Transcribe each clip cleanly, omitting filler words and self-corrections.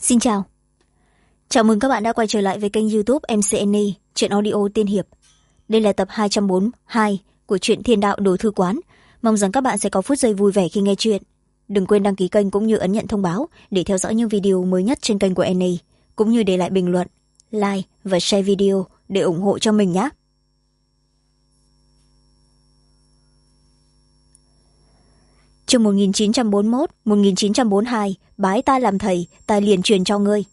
Xin chào. Chào mừng các bạn đã quay trở lại với kênh YouTube MCNE, truyện audio tiên hiệp. Đây là tập 242 của truyện Thiên Đạo Đồ Thư Quán. Mong rằng các bạn sẽ có phút giây vui vẻ khi nghe chuyện. Đừng quên đăng ký kênh cũng như ấn nhận thông báo để theo dõi những video mới nhất trên kênh của NE, cũng như để lại bình luận, like và share video để ủng hộ cho mình nhé. Chương 1941-1942, bái ta làm thầy, ta liền truyền cho ngươi.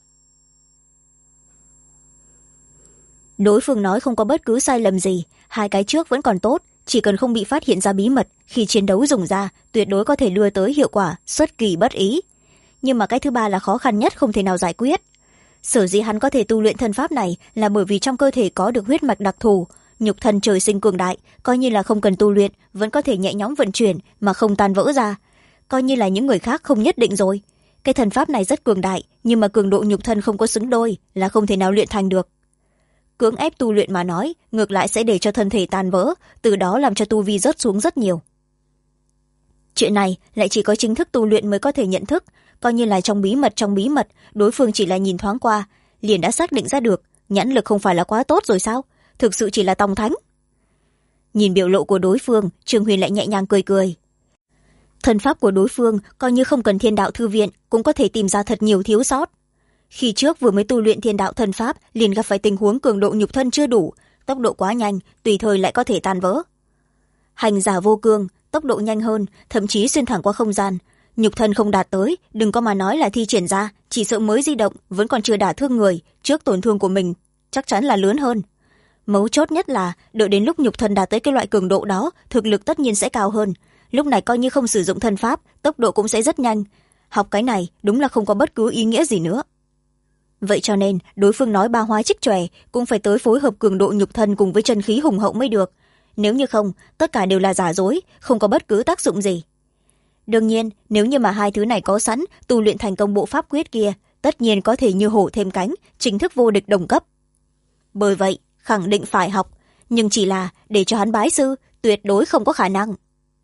Đối phương nói không có bất cứ sai lầm gì, hai cái trước vẫn còn tốt, chỉ cần không bị phát hiện ra bí mật khi chiến đấu dùng ra, tuyệt đối có thể đưa tới hiệu quả xuất kỳ bất ý. Nhưng mà cái thứ ba là khó khăn nhất, không thể nào giải quyết. Sở dĩ hắn có thể tu luyện thân pháp này là bởi vì trong cơ thể có được huyết mạch đặc thù, nhục thân trời sinh cường đại, coi như là không cần tu luyện vẫn có thể nhẹ nhõm vận chuyển mà không tan vỡ ra. Coi như là những người khác không nhất định rồi. Cái thần pháp này rất cường đại, nhưng mà cường độ nhục thân không có xứng đôi là không thể nào luyện thành được. Cưỡng ép tu luyện mà nói, ngược lại sẽ để cho thân thể tan vỡ, từ đó làm cho tu vi rớt xuống rất nhiều. Chuyện này lại chỉ có chính thức tu luyện mới có thể nhận thức, coi như là trong bí mật, đối phương chỉ là nhìn thoáng qua, liền đã xác định ra được, nhãn lực không phải là quá tốt rồi sao? Thực sự chỉ là tòng thánh. Nhìn biểu lộ của đối phương, Trương Huyền lại nhẹ nhàng cười cười. Thần pháp của đối phương coi như không cần Thiên Đạo Thư Viện cũng có thể tìm ra thật nhiều thiếu sót. Khi trước vừa mới tu luyện Thiên Đạo thần pháp liền gặp phải tình huống cường độ nhục thân chưa đủ, tốc độ quá nhanh, tùy thời lại có thể tan vỡ. Hành giả vô cương, tốc độ nhanh hơn, thậm chí xuyên thẳng qua không gian, nhục thân không đạt tới, đừng có mà nói là thi triển ra, chỉ sợ mới di động vẫn còn chưa đả thương người, trước tổn thương của mình chắc chắn là lớn hơn. Mấu chốt nhất là đợi đến lúc nhục thân đạt tới cái loại cường độ đó, thực lực tất nhiên sẽ cao hơn. Lúc này coi như không sử dụng thân pháp, tốc độ cũng sẽ rất nhanh. Học cái này đúng là không có bất cứ ý nghĩa gì nữa. Vậy cho nên đối phương nói ba hóa trích chòe cũng phải tới phối hợp cường độ nhục thân cùng với chân khí hùng hậu mới được. Nếu như không, tất cả đều là giả dối, không có bất cứ tác dụng gì. Đương nhiên, nếu như mà hai thứ này có sẵn, tu luyện thành công bộ pháp quyết kia, tất nhiên có thể như hổ thêm cánh, chính thức vô địch đồng cấp. Bởi vậy, khẳng định phải học, nhưng chỉ là để cho hắn bái sư, tuyệt đối không có khả năng.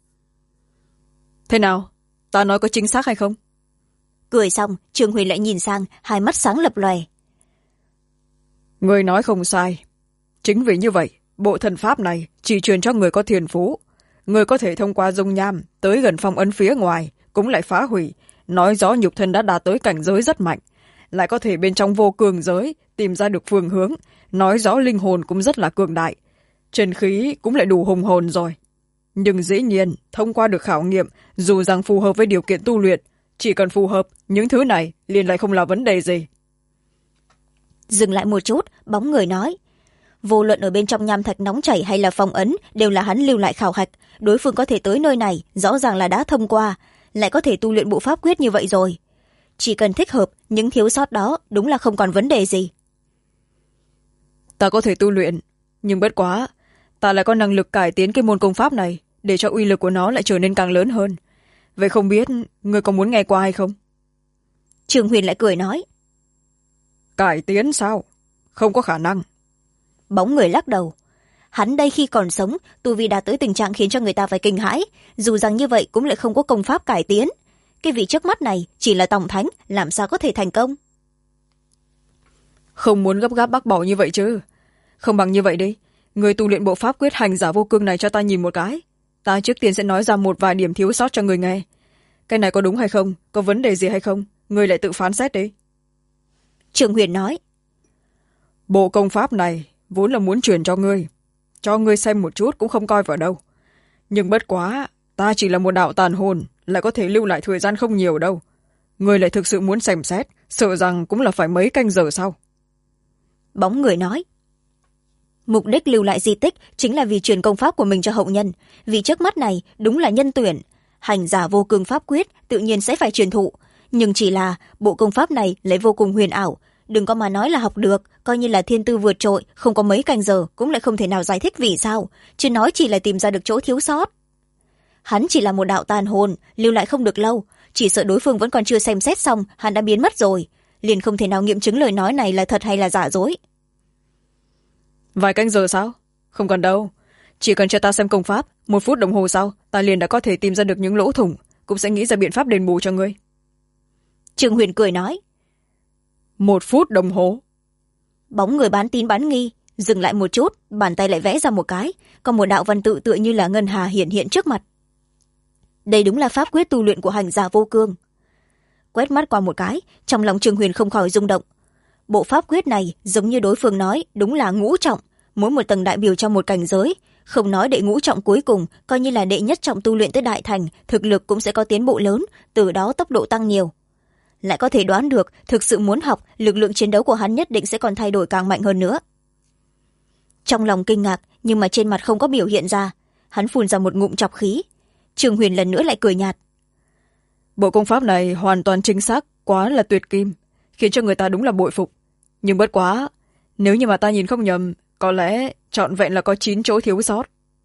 Thế nào? Ta nói có chính xác hay không? Cười xong, Trương Huyền lại nhìn sang, hai mắt sáng lập lòe. Người nói không sai. Chính vì như vậy, bộ thần pháp này chỉ truyền cho người có thiên phú. Người có thể thông qua dung nham tới gần phong ấn phía ngoài, cũng lại phá hủy, nói rõ nhục thân đã đạt tới cảnh giới rất mạnh. Lại có thể bên trong vô cường giới tìm ra được phương hướng, nói rõ linh hồn cũng rất là cường đại. Chân khí cũng lại đủ hùng hồn rồi. Nhưng dĩ nhiên, thông qua được khảo nghiệm, dù rằng phù hợp với điều kiện tu luyện, chỉ cần phù hợp, những thứ này liền lại không là vấn đề gì. Dừng lại một chút, bóng người nói. Vô luận ở bên trong nham thạch nóng chảy hay là phong ấn, đều là hắn lưu lại khảo hạch. Đối phương có thể tới nơi này, rõ ràng là đã thông qua, lại có thể tu luyện bộ pháp quyết như vậy rồi. Chỉ cần thích hợp, những thiếu sót đó đúng là không còn vấn đề gì. Ta có thể tu luyện, nhưng bất quá, ta lại có năng lực cải tiến cái môn công pháp này, để cho uy lực của nó lại trở nên càng lớn hơn. Vậy không biết, ngươi có muốn nghe qua hay không? Trương Huyền lại cười nói. Cải tiến sao? Không có khả năng. Bóng người lắc đầu. Hắn đây khi còn sống, tu vi đạt tới tình trạng khiến cho người ta phải kinh hãi. Dù rằng như vậy cũng lại không có công pháp cải tiến. Cái vị trước mắt này chỉ là tòng thánh, làm sao có thể thành công? Không muốn gấp gáp bác bỏ như vậy chứ. Không bằng như vậy đi. Người tu luyện bộ pháp quyết hành giả vô cương này cho ta nhìn một cái. Ta trước tiên sẽ nói ra một vài điểm thiếu sót cho người nghe. Cái này có đúng hay không? Có vấn đề gì hay không? Người lại tự phán xét đi. Trương Huyền nói. Bộ công pháp này vốn là muốn truyền cho ngươi. Cho ngươi xem một chút cũng không coi vào đâu. Nhưng bất quá, ta chỉ là một đạo tàn hồn, lại có thể lưu lại thời gian không nhiều đâu. Ngươi lại thực sự muốn xem xét, sợ rằng cũng là phải mấy canh giờ sau. Bóng người nói. Mục đích lưu lại di tích chính là vì truyền công pháp của mình cho hậu nhân. Vì trước mắt này đúng là nhân tuyển. Hành giả vô cương pháp quyết tự nhiên sẽ phải truyền thụ. Nhưng chỉ là bộ công pháp này lại vô cùng huyền ảo. Đừng có mà nói là học được, coi như là thiên tư vượt trội, không có mấy canh giờ cũng lại không thể nào giải thích vì sao. Chứ nói chỉ là tìm ra được chỗ thiếu sót. Hắn chỉ là một đạo tàn hồn, lưu lại không được lâu. Chỉ sợ đối phương vẫn còn chưa xem xét xong, hắn đã biến mất rồi. Liền không thể nào nghiệm chứng lời nói này là thật hay là giả dối. Vài canh giờ sao? Không cần đâu. Chỉ cần cho ta xem công pháp, 1 phút đồng hồ sau, ta liền đã có thể tìm ra được những lỗ thủng, cũng sẽ nghĩ ra biện pháp đền bù cho ngươi. Trương Huyền cười nói. 1 phút đồng hồ. Bóng người bán tín bán nghi dừng lại một chút, bàn tay lại vẽ ra một cái, còn một đạo văn tự tựa như là ngân hà hiển hiện trước mặt. Đây đúng là pháp quyết tu luyện của hành giả vô cương. Quét mắt qua một cái, trong lòng Trương Huyền không khỏi rung động. Bộ pháp quyết này giống như đối phương nói, đúng là ngũ trọng, mỗi một tầng đại biểu cho một cảnh giới, không nói đệ ngũ trọng cuối cùng, coi như là đệ nhất trọng tu luyện tới đại thành, thực lực cũng sẽ có tiến bộ lớn, từ đó tốc độ tăng nhiều. Lại có thể đoán được, thực sự muốn học, lực lượng chiến đấu của hắn nhất định sẽ còn thay đổi càng mạnh hơn nữa. Trong lòng kinh ngạc, nhưng mà trên mặt không có biểu hiện ra, hắn phun ra một ngụm chọc khí. Trương Huyền lần nữa lại cười nhạt. Bộ công pháp này hoàn toàn chính xác, quá là tuyệt kim, khiến cho người ta đúng là bội phục. Nhưng bất quá, nếu như mà ta nhìn không nhầm, có lẽ trọn vẹn là có 9 chỗ thiếu sót.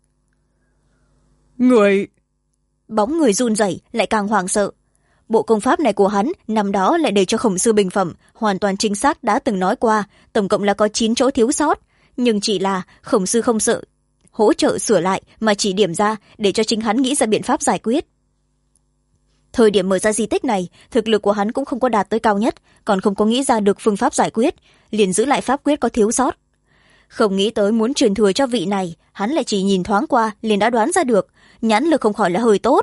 Người... Bóng người run rẩy lại càng hoảng sợ. Bộ công pháp này của hắn năm đó lại để cho Khổng sư bình phẩm, hoàn toàn chính xác đã từng nói qua, tổng cộng là có 9 chỗ thiếu sót, nhưng chỉ là Khổng sư không sợ hỗ trợ sửa lại, mà chỉ điểm ra để cho chính hắn nghĩ ra biện pháp giải quyết. Thời điểm mở ra di tích này, thực lực của hắn cũng không có đạt tới cao nhất, còn không có nghĩ ra được phương pháp giải quyết, liền giữ lại pháp quyết có thiếu sót. Không nghĩ tới muốn truyền thừa cho vị này, hắn lại chỉ nhìn thoáng qua liền đã đoán ra được, nhãn lực không khỏi là hơi tốt.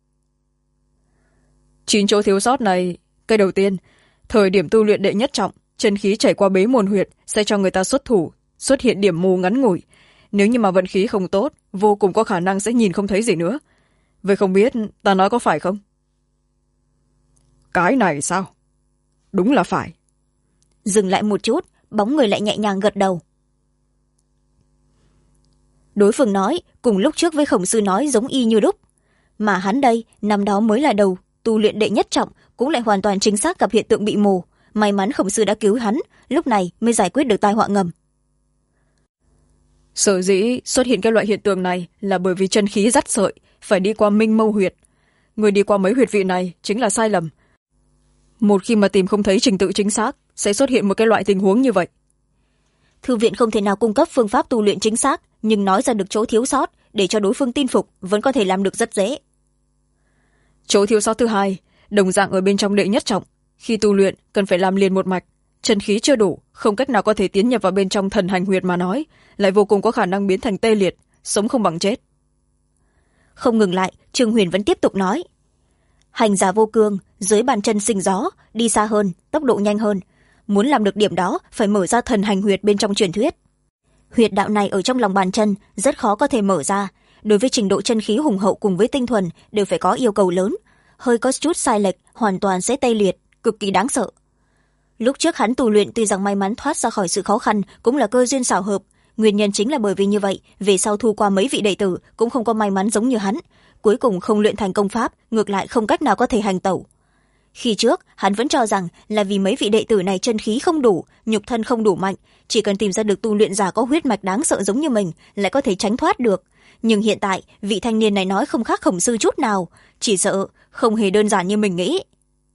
9 chỗ thiếu sót này, cái đầu tiên, thời điểm tu luyện đệ nhất trọng, chân khí chảy qua bế môn huyệt sẽ cho người ta xuất thủ, xuất hiện điểm mù ngắn ngủi. Nếu như mà vận khí không tốt, vô cùng có khả năng sẽ nhìn không thấy gì nữa. Vậy không biết ta nói có phải không? Cái này sao? Đúng là phải. Dừng lại một chút, bóng người lại nhẹ nhàng gật đầu. Đối phương nói cùng lúc trước với Khổng sư nói giống y như đúc, mà hắn đây năm đó mới là đầu tu luyện đệ nhất trọng, cũng lại hoàn toàn chính xác gặp hiện tượng bị mù. May mắn Khổng sư đã cứu hắn, lúc này mới giải quyết được tai họa ngầm. Sở dĩ xuất hiện cái loại hiện tượng này là bởi vì chân khí dắt sợi, phải đi qua minh mâu huyệt. Người đi qua mấy huyệt vị này chính là sai lầm. Một khi mà tìm không thấy trình tự chính xác, sẽ xuất hiện một cái loại tình huống như vậy. Thư viện không thể nào cung cấp phương pháp tu luyện chính xác, nhưng nói ra được chỗ thiếu sót để cho đối phương tin phục vẫn có thể làm được rất dễ. Chỗ thiếu sót thứ hai, đồng dạng ở bên trong đệ nhất trọng, khi tu luyện cần phải làm liền một mạch, chân khí chưa đủ, không cách nào có thể tiến nhập vào bên trong thần hành huyệt mà nói, lại vô cùng có khả năng biến thành tê liệt, sống không bằng chết. Không ngừng lại, Trương Huyền vẫn tiếp tục nói. Hành giả vô cương, dưới bàn chân sinh gió, đi xa hơn, tốc độ nhanh hơn. Muốn làm được điểm đó, phải mở ra thần hành huyệt bên trong truyền thuyết. Huyệt đạo này ở trong lòng bàn chân, rất khó có thể mở ra. Đối với trình độ chân khí hùng hậu cùng với tinh thuần, đều phải có yêu cầu lớn. Hơi có chút sai lệch, hoàn toàn sẽ tê liệt, cực kỳ đáng sợ. Lúc trước hắn tu luyện tuy rằng may mắn thoát ra khỏi sự khó khăn, cũng là cơ duyên xảo hợp. Nguyên nhân chính là bởi vì như vậy, về sau thu qua mấy vị đệ tử cũng không có may mắn giống như hắn. Cuối cùng không luyện thành công pháp, ngược lại không cách nào có thể hành tẩu. Khi trước, hắn vẫn cho rằng là vì mấy vị đệ tử này chân khí không đủ, nhục thân không đủ mạnh, chỉ cần tìm ra được tu luyện giả có huyết mạch đáng sợ giống như mình, lại có thể tránh thoát được. Nhưng hiện tại, vị thanh niên này nói không khác Khổng sư chút nào, chỉ sợ không hề đơn giản như mình nghĩ.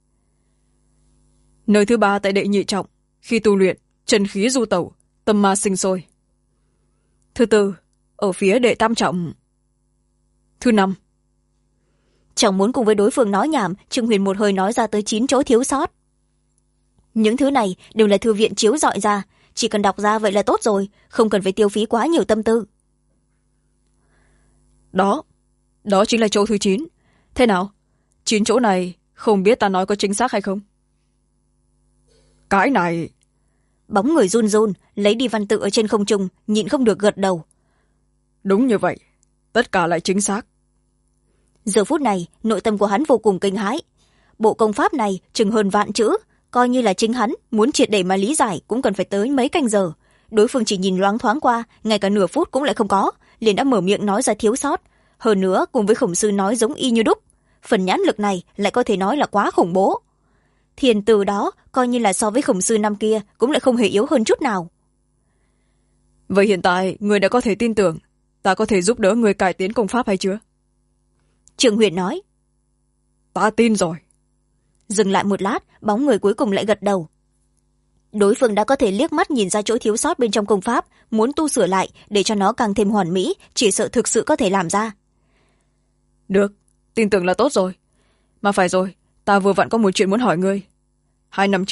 Nơi thứ ba tại đệ nhị trọng, khi tu luyện, chân khí du tẩu, tâm ma sinh sôi. Thứ tư, ở phía đệ tam trọng. Thứ năm. Chẳng muốn cùng với đối phương nói nhảm, Trương Huyền một hơi nói ra tới 9 chỗ thiếu sót. Những thứ này đều là thư viện chiếu rọi ra, chỉ cần đọc ra vậy là tốt rồi, không cần phải tiêu phí quá nhiều tâm tư. Đó chính là chỗ thứ 9. Thế nào? 9 chỗ này không biết ta nói có chính xác hay không? Cái này... Bóng người run run, lấy đi văn tự ở trên không trung, nhịn không được gật đầu. Đúng như vậy, tất cả lại chính xác. Giờ phút này, nội tâm của hắn vô cùng kinh hãi. Bộ công pháp này chừng hơn vạn chữ, coi như là chính hắn muốn triệt để mà lý giải cũng cần phải tới mấy canh giờ. Đối phương chỉ nhìn loáng thoáng qua, ngay cả nửa phút cũng lại không có, liền đã mở miệng nói ra thiếu sót. Hơn nữa, cùng với Khổng sư nói giống y như đúc, phần nhãn lực này lại có thể nói là quá khủng bố. Thiền từ đó, coi như là so với Khổng sư năm kia, cũng lại không hề yếu hơn chút nào. Vậy hiện tại, người đã có thể tin tưởng, ta có thể giúp đỡ người cải tiến công pháp hay chưa? Trương Huyền nói. Ta tin rồi. Dừng lại một lát, bóng người cuối cùng lại gật đầu. Đối phương đã có thể liếc mắt nhìn ra chỗ thiếu sót bên trong công pháp, muốn tu sửa lại để cho nó càng thêm hoàn mỹ, chỉ sợ thực sự có thể làm ra. Được, tin tưởng là tốt rồi. Mà phải rồi, ta vừa vặn có một chuyện muốn hỏi ngươi. 2 năm trước,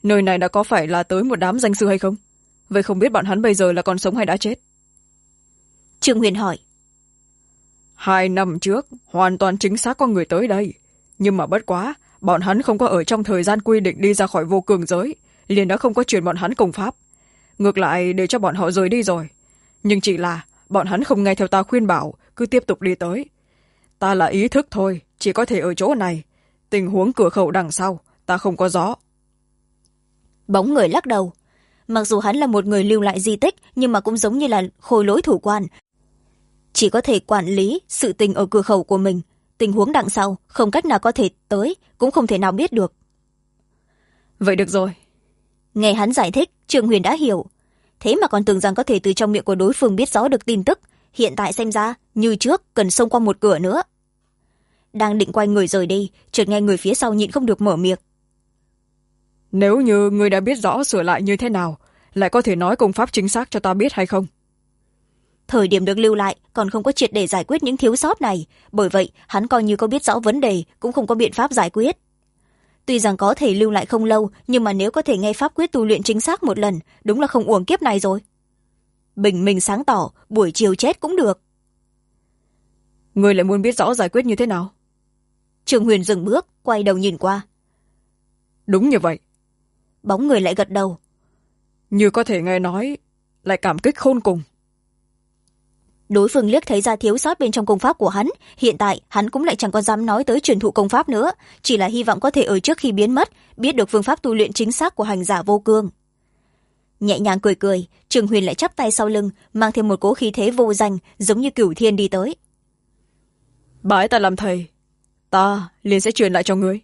nơi này đã có phải là tới một đám danh sư hay không? Vậy không biết bọn hắn bây giờ là còn sống hay đã chết? Trương Huyền hỏi. 2 năm trước hoàn toàn chính xác có người tới đây, nhưng mà bất quá bọn hắn không có ở trong thời gian quy định đi ra khỏi vô cường giới, liền đã không có truyền bọn hắn công pháp, ngược lại để cho bọn họ rời đi rồi. Nhưng chỉ là bọn hắn không nghe theo ta khuyên bảo, cứ tiếp tục đi tới. Ta là ý thức thôi, chỉ có thể ở chỗ này, tình huống cửa khẩu đằng sau ta không có rõ. Bóng người lắc đầu. Mặc dù hắn là một người lưu lại di tích, nhưng mà cũng giống như là khôi lỗi thủ quan, chỉ có thể quản lý sự tình ở cửa khẩu của mình, tình huống đằng sau không cách nào có thể tới, cũng không thể nào biết được. Vậy được rồi. Nghe hắn giải thích, Trương Huyền đã hiểu. Thế mà còn tưởng rằng có thể từ trong miệng của đối phương biết rõ được tin tức, hiện tại xem ra như trước cần xông qua một cửa nữa. Đang định quay người rời đi, chợt nghe người phía sau nhịn không được mở miệng. Nếu như người đã biết rõ sửa lại như thế nào, lại có thể nói công pháp chính xác cho ta biết hay không? Thời điểm được lưu lại còn không có triệt để giải quyết những thiếu sót này, bởi vậy hắn coi như có biết rõ vấn đề cũng không có biện pháp giải quyết. Tuy rằng có thể lưu lại không lâu, nhưng mà nếu có thể nghe pháp quyết tu luyện chính xác một lần, đúng là không uổng kiếp này rồi. Bình minh sáng tỏ, buổi chiều chết cũng được. Người lại muốn biết rõ giải quyết như thế nào? Trương Huyền dừng bước, quay đầu nhìn qua. Đúng như vậy. Bóng người lại gật đầu. Như có thể nghe nói, lại cảm kích khôn cùng. Đối phương liếc thấy ra thiếu sót bên trong công pháp của hắn, hiện tại hắn cũng lại chẳng có dám nói tới truyền thụ công pháp nữa, chỉ là hy vọng có thể ở trước khi biến mất biết được phương pháp tu luyện chính xác của hành giả vô cương. Nhẹ nhàng cười cười, Trương Huyền lại chắp tay sau lưng, mang thêm một cỗ khí thế vô danh, giống như cửu thiên đi tới. Bái ta làm thầy, ta liền sẽ truyền lại cho ngươi.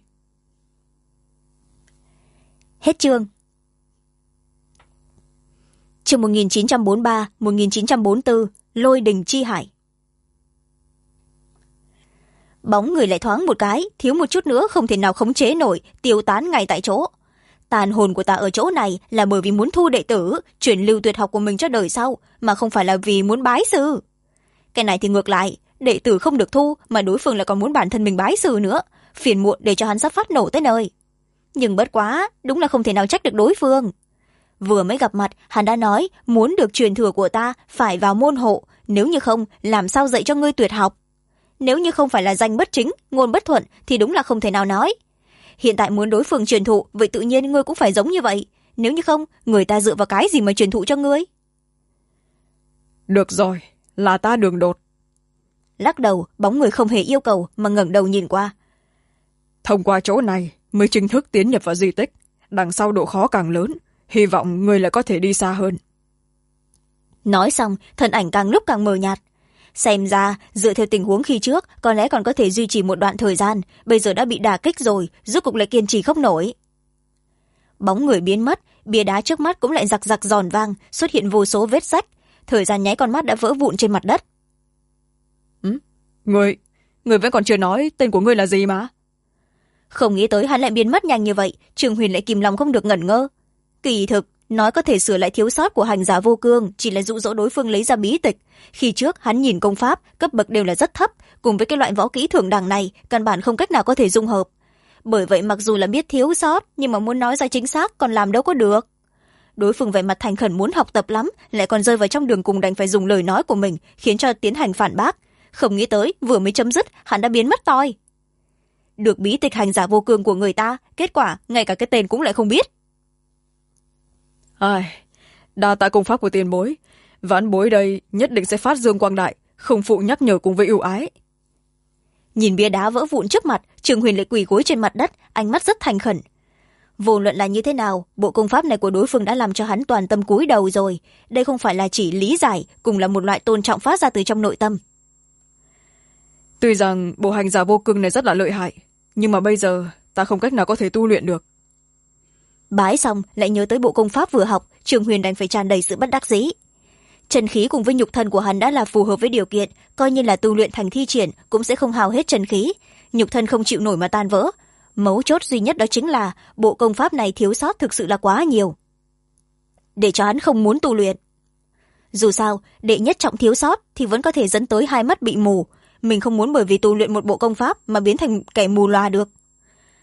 Hết chương. Chương 1943-1944, Lôi đình chi hải. Bóng người lại thoáng một cái, thiếu một chút nữa không thể nào khống chế nổi, tiêu tán ngay tại chỗ. Tàn hồn của ta ở chỗ này là bởi vì muốn thu đệ tử, truyền lưu tuyệt học của mình cho đời sau, mà không phải là vì muốn bái sư. Cái này thì ngược lại, đệ tử không được thu mà đối phương lại còn muốn bản thân mình bái sư nữa, phiền muộn để cho hắn sắp phát nổ tới nơi. Nhưng bất quá, đúng là không thể nào trách được đối phương. Vừa mới gặp mặt, hắn đã nói muốn được truyền thừa của ta phải vào môn hộ, nếu như không làm sao dạy cho ngươi tuyệt học. Nếu như không phải là danh bất chính, ngôn bất thuận thì đúng là không thể nào nói. Hiện tại muốn đối phương truyền thụ, vậy tự nhiên ngươi cũng phải giống như vậy. Nếu như không, người ta dựa vào cái gì mà truyền thụ cho ngươi? Được rồi, là ta đường đột. Lắc đầu, bóng người không hề yêu cầu mà ngẩng đầu nhìn qua. Thông qua chỗ này mới chính thức tiến nhập vào di tích, đằng sau độ khó càng lớn, hy vọng người lại có thể đi xa hơn. Nói xong, thân ảnh càng lúc càng mờ nhạt. Xem ra, dựa theo tình huống khi trước, có lẽ còn có thể duy trì một đoạn thời gian, bây giờ đã bị đả kích rồi, rốt cục lại kiên trì không nổi. Bóng người biến mất, bia đá trước mắt cũng lại giặc giặc giòn vang, xuất hiện vô số vết rách, thời gian nháy con mắt đã vỡ vụn trên mặt đất. Người vẫn còn chưa nói tên của ngươi là gì mà? Không nghĩ tới hắn lại biến mất nhanh như vậy, Trương Huyền lại kìm lòng không được ngẩn ngơ. Kỳ thực, nói có thể sửa lại thiếu sót của hành giả vô cương chỉ là dụ dỗ đối phương lấy ra bí tịch. Khi trước hắn nhìn công pháp, cấp bậc đều là rất thấp, cùng với cái loại võ kỹ thượng đẳng này, căn bản không cách nào có thể dung hợp. Bởi vậy mặc dù là biết thiếu sót, nhưng mà muốn nói ra chính xác còn làm đâu có được. Đối phương vẻ mặt thành khẩn muốn học tập lắm, lại còn rơi vào trong đường cùng đành phải dùng lời nói của mình, khiến cho tiến hành phản bác. Không nghĩ tới, vừa mới chấm dứt, hắn đã biến mất toi. Được bí tịch hành giả vô cương của người ta, kết quả ngay cả cái tên cũng lại không biết. Đa tạ công pháp của tiền bối, vãn bối đây nhất định sẽ phát dương quang đại, không phụ nhắc nhở cùng với ưu ái. Nhìn bia đá vỡ vụn trước mặt, Trương Huyền lại quỳ gối trên mặt đất, ánh mắt rất thành khẩn. Vô luận là như thế nào, bộ công pháp này của đối phương đã làm cho hắn toàn tâm cúi đầu rồi. Đây không phải là chỉ lý giải, cùng là một loại tôn trọng phát ra từ trong nội tâm. Tuy rằng bộ hành giả vô cương này rất là lợi hại, nhưng mà bây giờ ta không cách nào có thể tu luyện được. Bái xong lại nhớ tới bộ công pháp vừa học, Trương Huyền đành phải tràn đầy sự bất đắc dĩ. Chân khí cùng với nhục thân của hắn đã là phù hợp với điều kiện, coi như là tu luyện thành thi triển cũng sẽ không hao hết chân khí, nhục thân không chịu nổi mà tan vỡ. Mấu chốt duy nhất đó chính là bộ công pháp này thiếu sót thực sự là quá nhiều, để cho hắn không muốn tu luyện. Dù sao, đệ nhất trọng thiếu sót thì vẫn có thể dẫn tới hai mắt bị mù, mình không muốn bởi vì tu luyện một bộ công pháp mà biến thành kẻ mù loà được.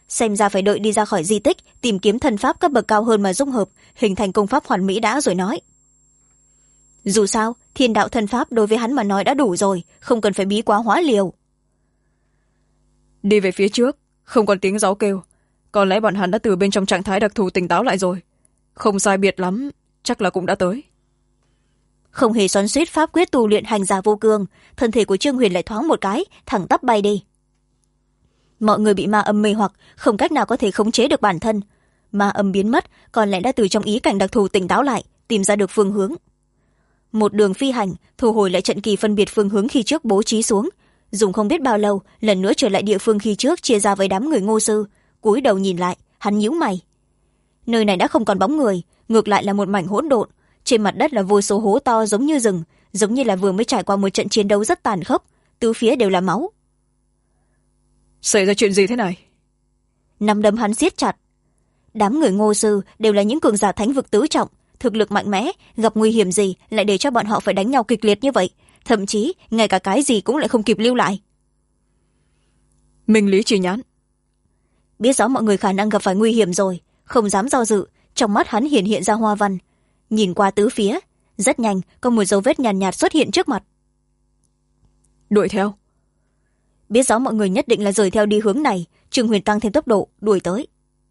xem ra phải đợi đi ra khỏi di tích tìm kiếm thần pháp cấp bậc cao hơn mà dung hợp hình thành công pháp hoàn mỹ đã rồi nói. Dù sao thiên đạo thần pháp đối với hắn mà nói đã đủ rồi, không cần phải bí quá hóa liều. Đi về phía trước, không còn tiếng gió kêu, có lẽ bọn hắn đã từ bên trong trạng thái đặc thù tỉnh táo lại rồi. Không sai biệt lắm, chắc là cũng đã tới. Không hề xoắn xuýt pháp quyết tu luyện hành giả vô cương, thân thể của Trương Huyền lại thoáng một cái thẳng tắp bay đi. Mọi người bị ma âm mê hoặc, không cách nào có thể khống chế được bản thân. Ma âm biến mất, còn lẽ đã từ trong ý cảnh đặc thù tỉnh táo lại, tìm ra được phương hướng. Một đường phi hành, thu hồi lại trận kỳ phân biệt phương hướng khi trước bố trí xuống, dùng không biết bao lâu lần nữa trở lại địa phương khi trước chia ra với đám người Ngô sư. Cúi đầu nhìn lại, hắn nhíu mày. Nơi này đã không còn bóng người, ngược lại là một mảnh hỗn độn, trên mặt đất là vô số hố to giống như rừng, giống như là vừa mới trải qua một trận chiến đấu rất tàn khốc, tứ phía đều là máu. Xảy ra chuyện gì thế này? Nắm đấm hắn siết chặt. Đám người Ngô sư đều là những cường giả thánh vực tứ trọng, thực lực mạnh mẽ, gặp nguy hiểm gì lại để cho bọn họ phải đánh nhau kịch liệt như vậy, thậm chí ngay cả cái gì cũng lại không kịp lưu lại. Minh lý chỉ nhãn. Biết rõ mọi người khả năng gặp phải nguy hiểm rồi, không dám do dự, trong mắt hắn hiện ra hoa văn, nhìn qua tứ phía, rất nhanh có một dấu vết nhàn nhạt xuất hiện trước mặt. Đuổi theo. Biết rõ mọi người nhất định là rời theo đi hướng này, Trương Huyền tăng thêm tốc độ đuổi tới.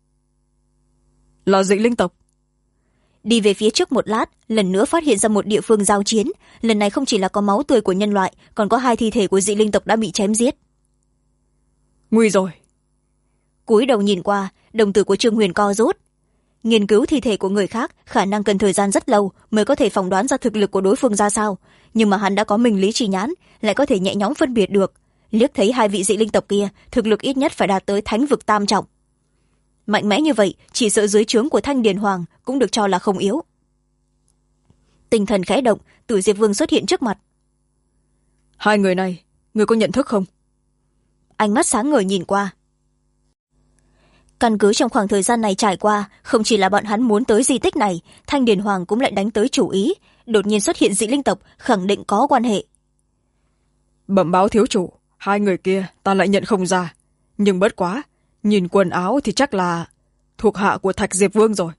Là dị linh tộc. Đi về phía trước một lát, lần nữa phát hiện ra một địa phương giao chiến, lần này không chỉ là có máu tươi của nhân loại, còn có 2 thi thể của dị linh tộc đã bị chém giết. Nguy rồi. Cúi đầu nhìn qua, đồng tử của Trương Huyền co rút. Nghiên cứu thi thể của người khác khả năng cần thời gian rất lâu mới có thể phỏng đoán ra thực lực của đối phương ra sao, nhưng mà hắn đã có minh lý chỉ nhãn, lại có thể nhẹ nhõm phân biệt được. Liếc thấy 2 vị dị linh tộc kia, thực lực ít nhất phải đạt tới thánh vực tam trọng. Mạnh mẽ như vậy, chỉ sợ dưới trướng của Thanh Điền Hoàng cũng được cho là không yếu. Tinh thần khẽ động, Tử Diệp Vương xuất hiện trước mặt. 2 người này, người có nhận thức không? Ánh mắt sáng ngời nhìn qua. Căn cứ trong khoảng thời gian này trải qua, không chỉ là bọn hắn muốn tới di tích này, Thanh Điền Hoàng cũng lại đánh tới chủ ý, đột nhiên xuất hiện dị linh tộc, khẳng định có quan hệ. Bẩm báo thiếu chủ, 2 người kia ta lại nhận không ra, nhưng bất quá, nhìn quần áo thì chắc là thuộc hạ của Thạch Diệp Vương rồi.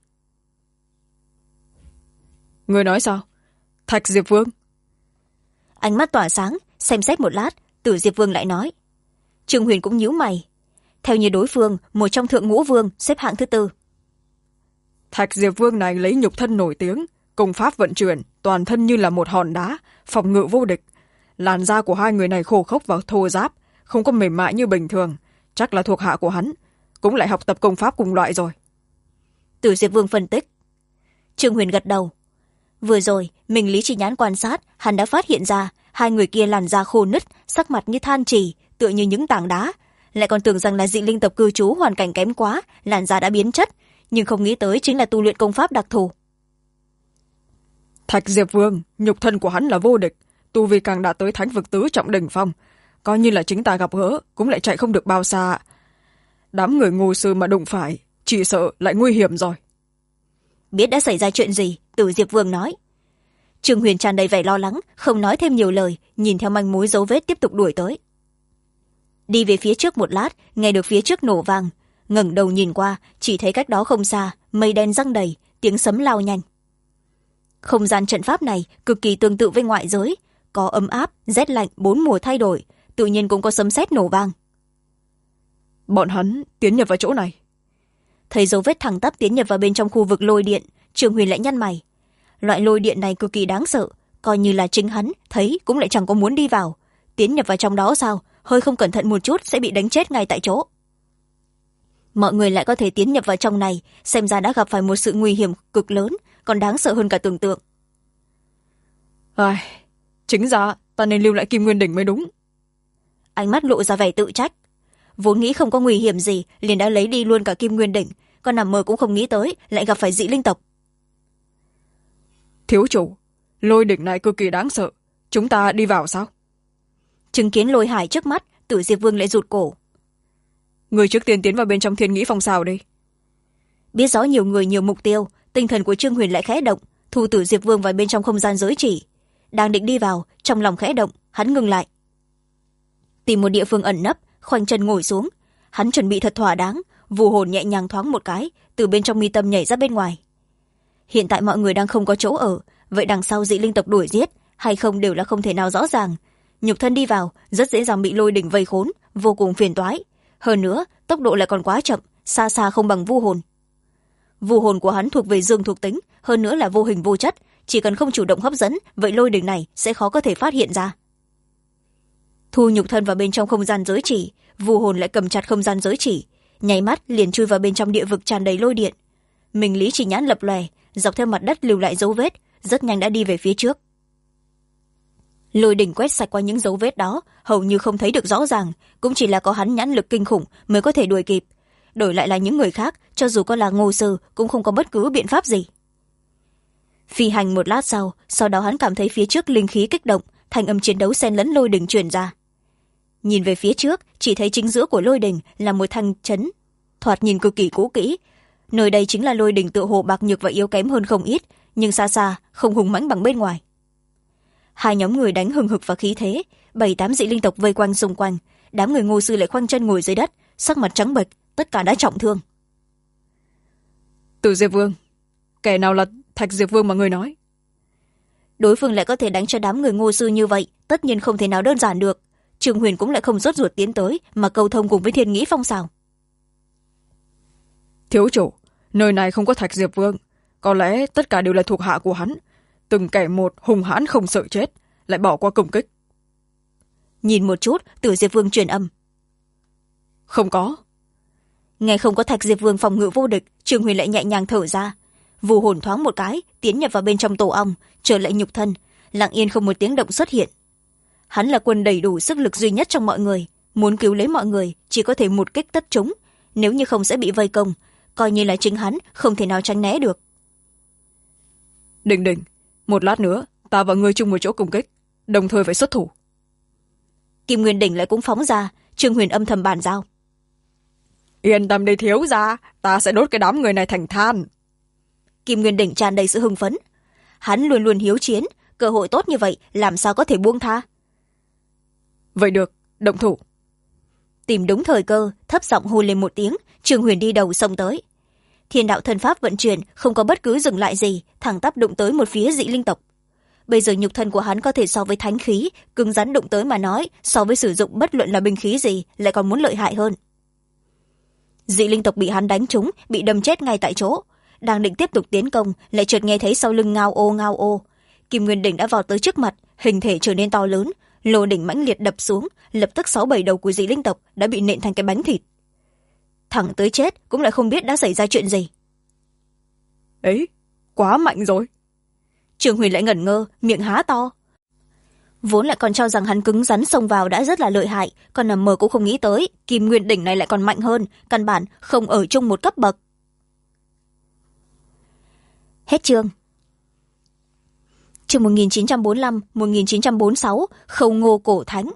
Người nói sao? Thạch Diệp Vương? Ánh mắt tỏa sáng, xem xét một lát, Tử Diệp Vương lại nói. Trương Huyền cũng nhíu mày. Theo như đối phương, một trong thượng ngũ vương xếp hạng thứ 4. Thạch Diệp Vương này lấy nhục thân nổi tiếng, công pháp vận chuyển, toàn thân như là một hòn đá, phòng ngự vô địch. Làn da của 2 người này khô khốc và thô ráp, không có mềm mại như bình thường, chắc là thuộc hạ của hắn, cũng lại học tập công pháp cùng loại rồi. Tử Diệp Vương phân tích. Trương Huyền gật đầu. Vừa rồi mình lý chỉ nhãn quan sát, hắn đã phát hiện ra 2 người kia làn da khô nứt, sắc mặt như than trì, tựa như những tảng đá, lại còn tưởng rằng là dị linh tộc cư trú hoàn cảnh kém quá, làn da đã biến chất, nhưng không nghĩ tới chính là tu luyện công pháp đặc thù. Thạch Diệp Vương, nhục thân của hắn là vô địch, tu vi càng đạt tới thánh vực tứ trọng đỉnh phong, coi như là chính ta gặp gỡ cũng lại chạy không được bao xa. Đám người Ngô sư mà đụng phải, chỉ sợ lại nguy hiểm rồi. Biết đã xảy ra chuyện gì, Tử Diệp Vương nói. Trương Huyền tràn đầy vẻ lo lắng, không nói thêm nhiều lời, nhìn theo manh mối dấu vết tiếp tục đuổi tới. Đi về phía trước một lát, nghe được phía trước nổ vang, ngẩng đầu nhìn qua, chỉ thấy cách đó không xa, mây đen giăng đầy, tiếng sấm lao nhanh. Không gian trận pháp này cực kỳ tương tự với ngoại giới, có ấm áp, rét lạnh, 4 mùa thay đổi, tự nhiên cũng có sấm sét nổ vang. Bọn hắn tiến nhập vào chỗ này. Thấy dấu vết thẳng tắp tiến nhập vào bên trong khu vực lôi điện, Trương Huyền lại nhăn mày. Loại lôi điện này cực kỳ đáng sợ, coi như là chính hắn thấy cũng lại chẳng có muốn đi vào. Tiến nhập vào trong đó sao, hơi không cẩn thận một chút sẽ bị đánh chết ngay tại chỗ. Mọi người lại có thể tiến nhập vào trong này, xem ra đã gặp phải một sự nguy hiểm cực lớn, còn đáng sợ hơn cả tưởng tượng. Chính ra ta nên lưu lại Kim Nguyên Đỉnh mới đúng. Ánh mắt lộ ra vẻ tự trách. Vốn nghĩ không có nguy hiểm gì, liền đã lấy đi luôn cả Kim Nguyên Đỉnh, còn nằm mơ cũng không nghĩ tới lại gặp phải dị linh tộc. Thiếu chủ, lôi đỉnh này cực kỳ đáng sợ, chúng ta đi vào sao? Chứng kiến lôi hải trước mắt, Tử Diệp Vương lại rụt cổ. Người trước tiên tiến vào bên trong Thiên Nghĩ Phong sao đi. Biết rõ nhiều người nhiều mục tiêu, tinh thần của Trương Huyền lại khẽ động, thu Tử Diệp Vương vào bên trong không gian giới chỉ. Đang định đi vào, trong lòng khẽ động, hắn ngừng lại. Tìm một địa phương ẩn nấp, khoanh chân ngồi xuống, hắn chuẩn bị thật thỏa đáng, vù hồn nhẹ nhàng thoáng một cái, từ bên trong mi tâm nhảy ra bên ngoài. Hiện tại mọi người đang không có chỗ ở, vậy đằng sau dị linh tộc đuổi giết hay không đều là không thể nào rõ ràng. Nhục thân đi vào rất dễ dàng bị lôi đỉnh vây khốn, vô cùng phiền toái. Hơn nữa tốc độ lại còn quá chậm, xa xa không bằng vu hồn. Vu hồn của hắn thuộc về dương thuộc tính, hơn nữa là vô hình vô chất, chỉ cần không chủ động hấp dẫn, vậy lôi đỉnh này sẽ khó có thể phát hiện ra. Thu nhục thân vào bên trong không gian giới chỉ, vu hồn lại cầm chặt không gian giới chỉ, nháy mắt liền chui vào bên trong địa vực tràn đầy lôi điện. Mình lý chỉ nhãn lập lòe, dọc theo mặt đất lưu lại dấu vết, rất nhanh đã đi về phía trước. Lôi đỉnh quét sạch qua những dấu vết đó, hầu như không thấy được rõ ràng, cũng chỉ là có hắn nhãn lực kinh khủng mới có thể đuổi kịp. Đổi lại là những người khác, cho dù có là Ngô Sư cũng không có bất cứ biện pháp gì. Phi hành một lát sau đó hắn cảm thấy phía trước linh khí kích động, thanh âm chiến đấu xen lẫn lôi đỉnh truyền ra. Nhìn về phía trước, chỉ thấy chính giữa của lôi đỉnh là một thanh trấn, thoạt nhìn cực kỳ cũ kỹ. Nơi đây chính là lôi đỉnh tựa hồ bạc nhược và yếu kém hơn không ít, nhưng xa xa không hùng mãnh bằng bên ngoài. Hai nhóm người đánh hừng hực và khí thế, 7-8 dị linh tộc vây quanh xung quanh, đám người Ngô Sư lại khoanh chân ngồi dưới đất, sắc mặt trắng bệch, tất cả đã trọng thương. Từ Diệp Vương, kẻ nào là Thạch Diệp Vương mà người nói? Đối phương lại có thể đánh cho đám người Ngô Sư như vậy, tất nhiên không thể nào đơn giản được. Trương Huyền cũng lại không rốt ruột tiến tới mà câu thông cùng với Thiên Nghĩ Phong sao? Thiếu chủ, nơi này không có Thạch Diệp Vương, có lẽ tất cả đều là thuộc hạ của hắn, từng kẻ một hùng hãn không sợ chết, lại bỏ qua công kích. Nhìn một chút, Từ Diệp Vương truyền âm. Không có. Nghe không có Thạch Diệp Vương phòng ngự vô địch, Trương Huyền lại nhẹ nhàng thở ra, vù hồn thoáng một cái, tiến nhập vào bên trong tổ ong, trở lại nhục thân, lặng yên không một tiếng động xuất hiện. Hắn là quân đầy đủ sức lực duy nhất trong mọi người, muốn cứu lấy mọi người chỉ có thể một kích tất trúng, nếu như không sẽ bị vây công, coi như là chính hắn không thể nào tránh né được. Đình Đình, một lát nữa ta và ngươi chung một chỗ cùng kích, đồng thời phải xuất thủ. Kim Nguyên Đỉnh lại cũng phóng ra, Trương Huyền âm thầm bàn giao. Yên tâm đi thiếu gia, ta sẽ đốt cái đám người này thành than. Kim Nguyên Đỉnh tràn đầy sự hưng phấn, hắn luôn luôn hiếu chiến, cơ hội tốt như vậy làm sao có thể buông tha. Vậy được, động thủ. Tìm đúng thời cơ, thấp giọng hô lên một tiếng, Trương Huyền đi đầu xông tới. Thiên đạo thần pháp vận chuyển, không có bất cứ dừng lại gì, thẳng tắp đụng tới một phía dị linh tộc. Bây giờ nhục thân của hắn có thể so với thánh khí, cứng rắn đụng tới mà nói, so với sử dụng bất luận là binh khí gì, lại còn muốn lợi hại hơn. Dị linh tộc bị hắn đánh trúng, bị đâm chết ngay tại chỗ. Đang định tiếp tục tiến công, lại chợt nghe thấy sau lưng ngao ô. Kim Nguyên Đỉnh đã vào tới trước mặt, hình thể trở nên to lớn, lô đỉnh mãnh liệt đập xuống, lập tức 6-7 đầu của dị linh tộc đã bị nện thành cái bánh thịt. Thẳng tới chết cũng lại không biết đã xảy ra chuyện gì. Ấy, quá mạnh rồi. Trương Huyền lại ngẩn ngơ, miệng há to. Vốn lại còn cho rằng hắn cứng rắn xông vào đã rất là lợi hại, còn nằm mơ cũng không nghĩ tới Kim Nguyên Đỉnh này lại còn mạnh hơn, căn bản không ở chung một cấp bậc. Hết chương. Chương 1945-1946, Khâu Ngô Cổ Thánh.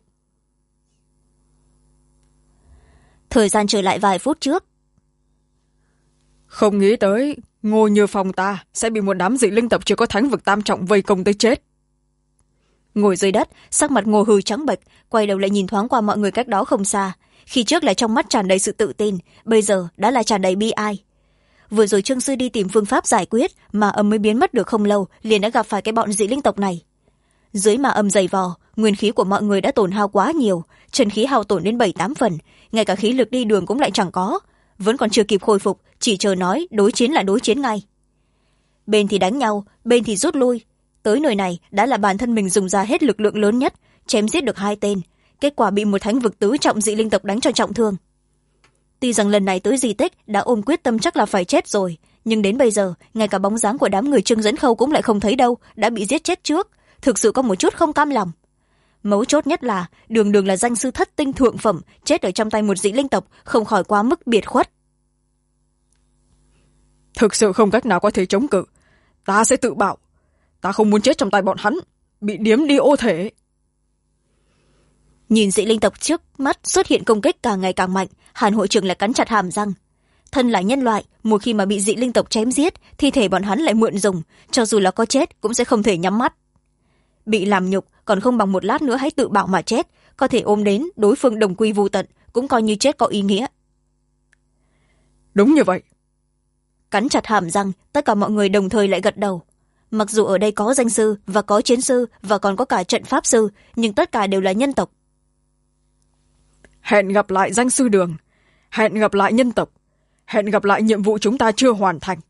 Thời gian trở lại vài phút trước. Không nghĩ tới Ngô Như Phong ta sẽ bị một đám dị linh tộc chưa có thánh vực tam trọng vây công tới chết. Ngồi dưới đất, sắc mặt Ngô hư trắng bệch, quay đầu lại nhìn thoáng qua mọi người cách đó không xa. Khi trước là trong mắt tràn đầy sự tự tin, bây giờ đã là tràn đầy bi ai. Vừa rồi Trương Sư đi tìm phương pháp giải quyết, mà âm mới biến mất được không lâu, liền đã gặp phải cái bọn dị linh tộc này. Dưới mà âm dày vò, nguyên khí của mọi người đã tổn hao quá nhiều, chân khí hao tổn đến 7-8 phần, ngay cả khí lực đi đường cũng lại chẳng có, vẫn còn chưa kịp khôi phục, chỉ chờ nói đối chiến là đối chiến ngay. Bên thì đánh nhau, bên thì rút lui. Tới nơi này đã là bản thân mình dùng ra hết lực lượng lớn nhất, chém giết được 2 tên, kết quả bị một thánh vực tứ trọng dị linh tộc đánh cho trọng thương. Tuy rằng lần này tới di tích đã ôm quyết tâm chắc là phải chết rồi, nhưng đến bây giờ ngay cả bóng dáng của đám người Trương Dẫn Khâu cũng lại không thấy đâu, đã bị giết chết trước, thực sự có một chút không cam lòng. Mấu chốt nhất là đường đường là danh sư thất tinh thượng phẩm, chết ở trong tay một dị linh tộc không khỏi quá mức biệt khuất. Thực sự không cách nào có thể chống cự, ta sẽ tự bạo, ta không muốn chết trong tay bọn hắn, bị điếm đi ô thể. Nhìn dị linh tộc trước mắt xuất hiện công kích càng ngày càng mạnh, Hàn hội trưởng lại cắn chặt hàm răng. Thân là nhân loại, một khi mà bị dị linh tộc chém giết, thi thể bọn hắn lại mượn dùng, cho dù là có chết cũng sẽ không thể nhắm mắt. Bị làm nhục còn không bằng một lát nữa hãy tự bạo mà chết, có thể ôm đến đối phương đồng quy vu tận, cũng coi như chết có ý nghĩa. đúng như vậy. Cắn chặt hàm răng, tất cả mọi người đồng thời lại gật đầu. Mặc dù ở đây có danh sư và có chiến sư và còn có cả trận pháp sư, nhưng tất cả đều là nhân tộc. Hẹn gặp lại danh sư Đường, hẹn gặp lại nhân tộc, hẹn gặp lại nhiệm vụ chúng ta chưa hoàn thành.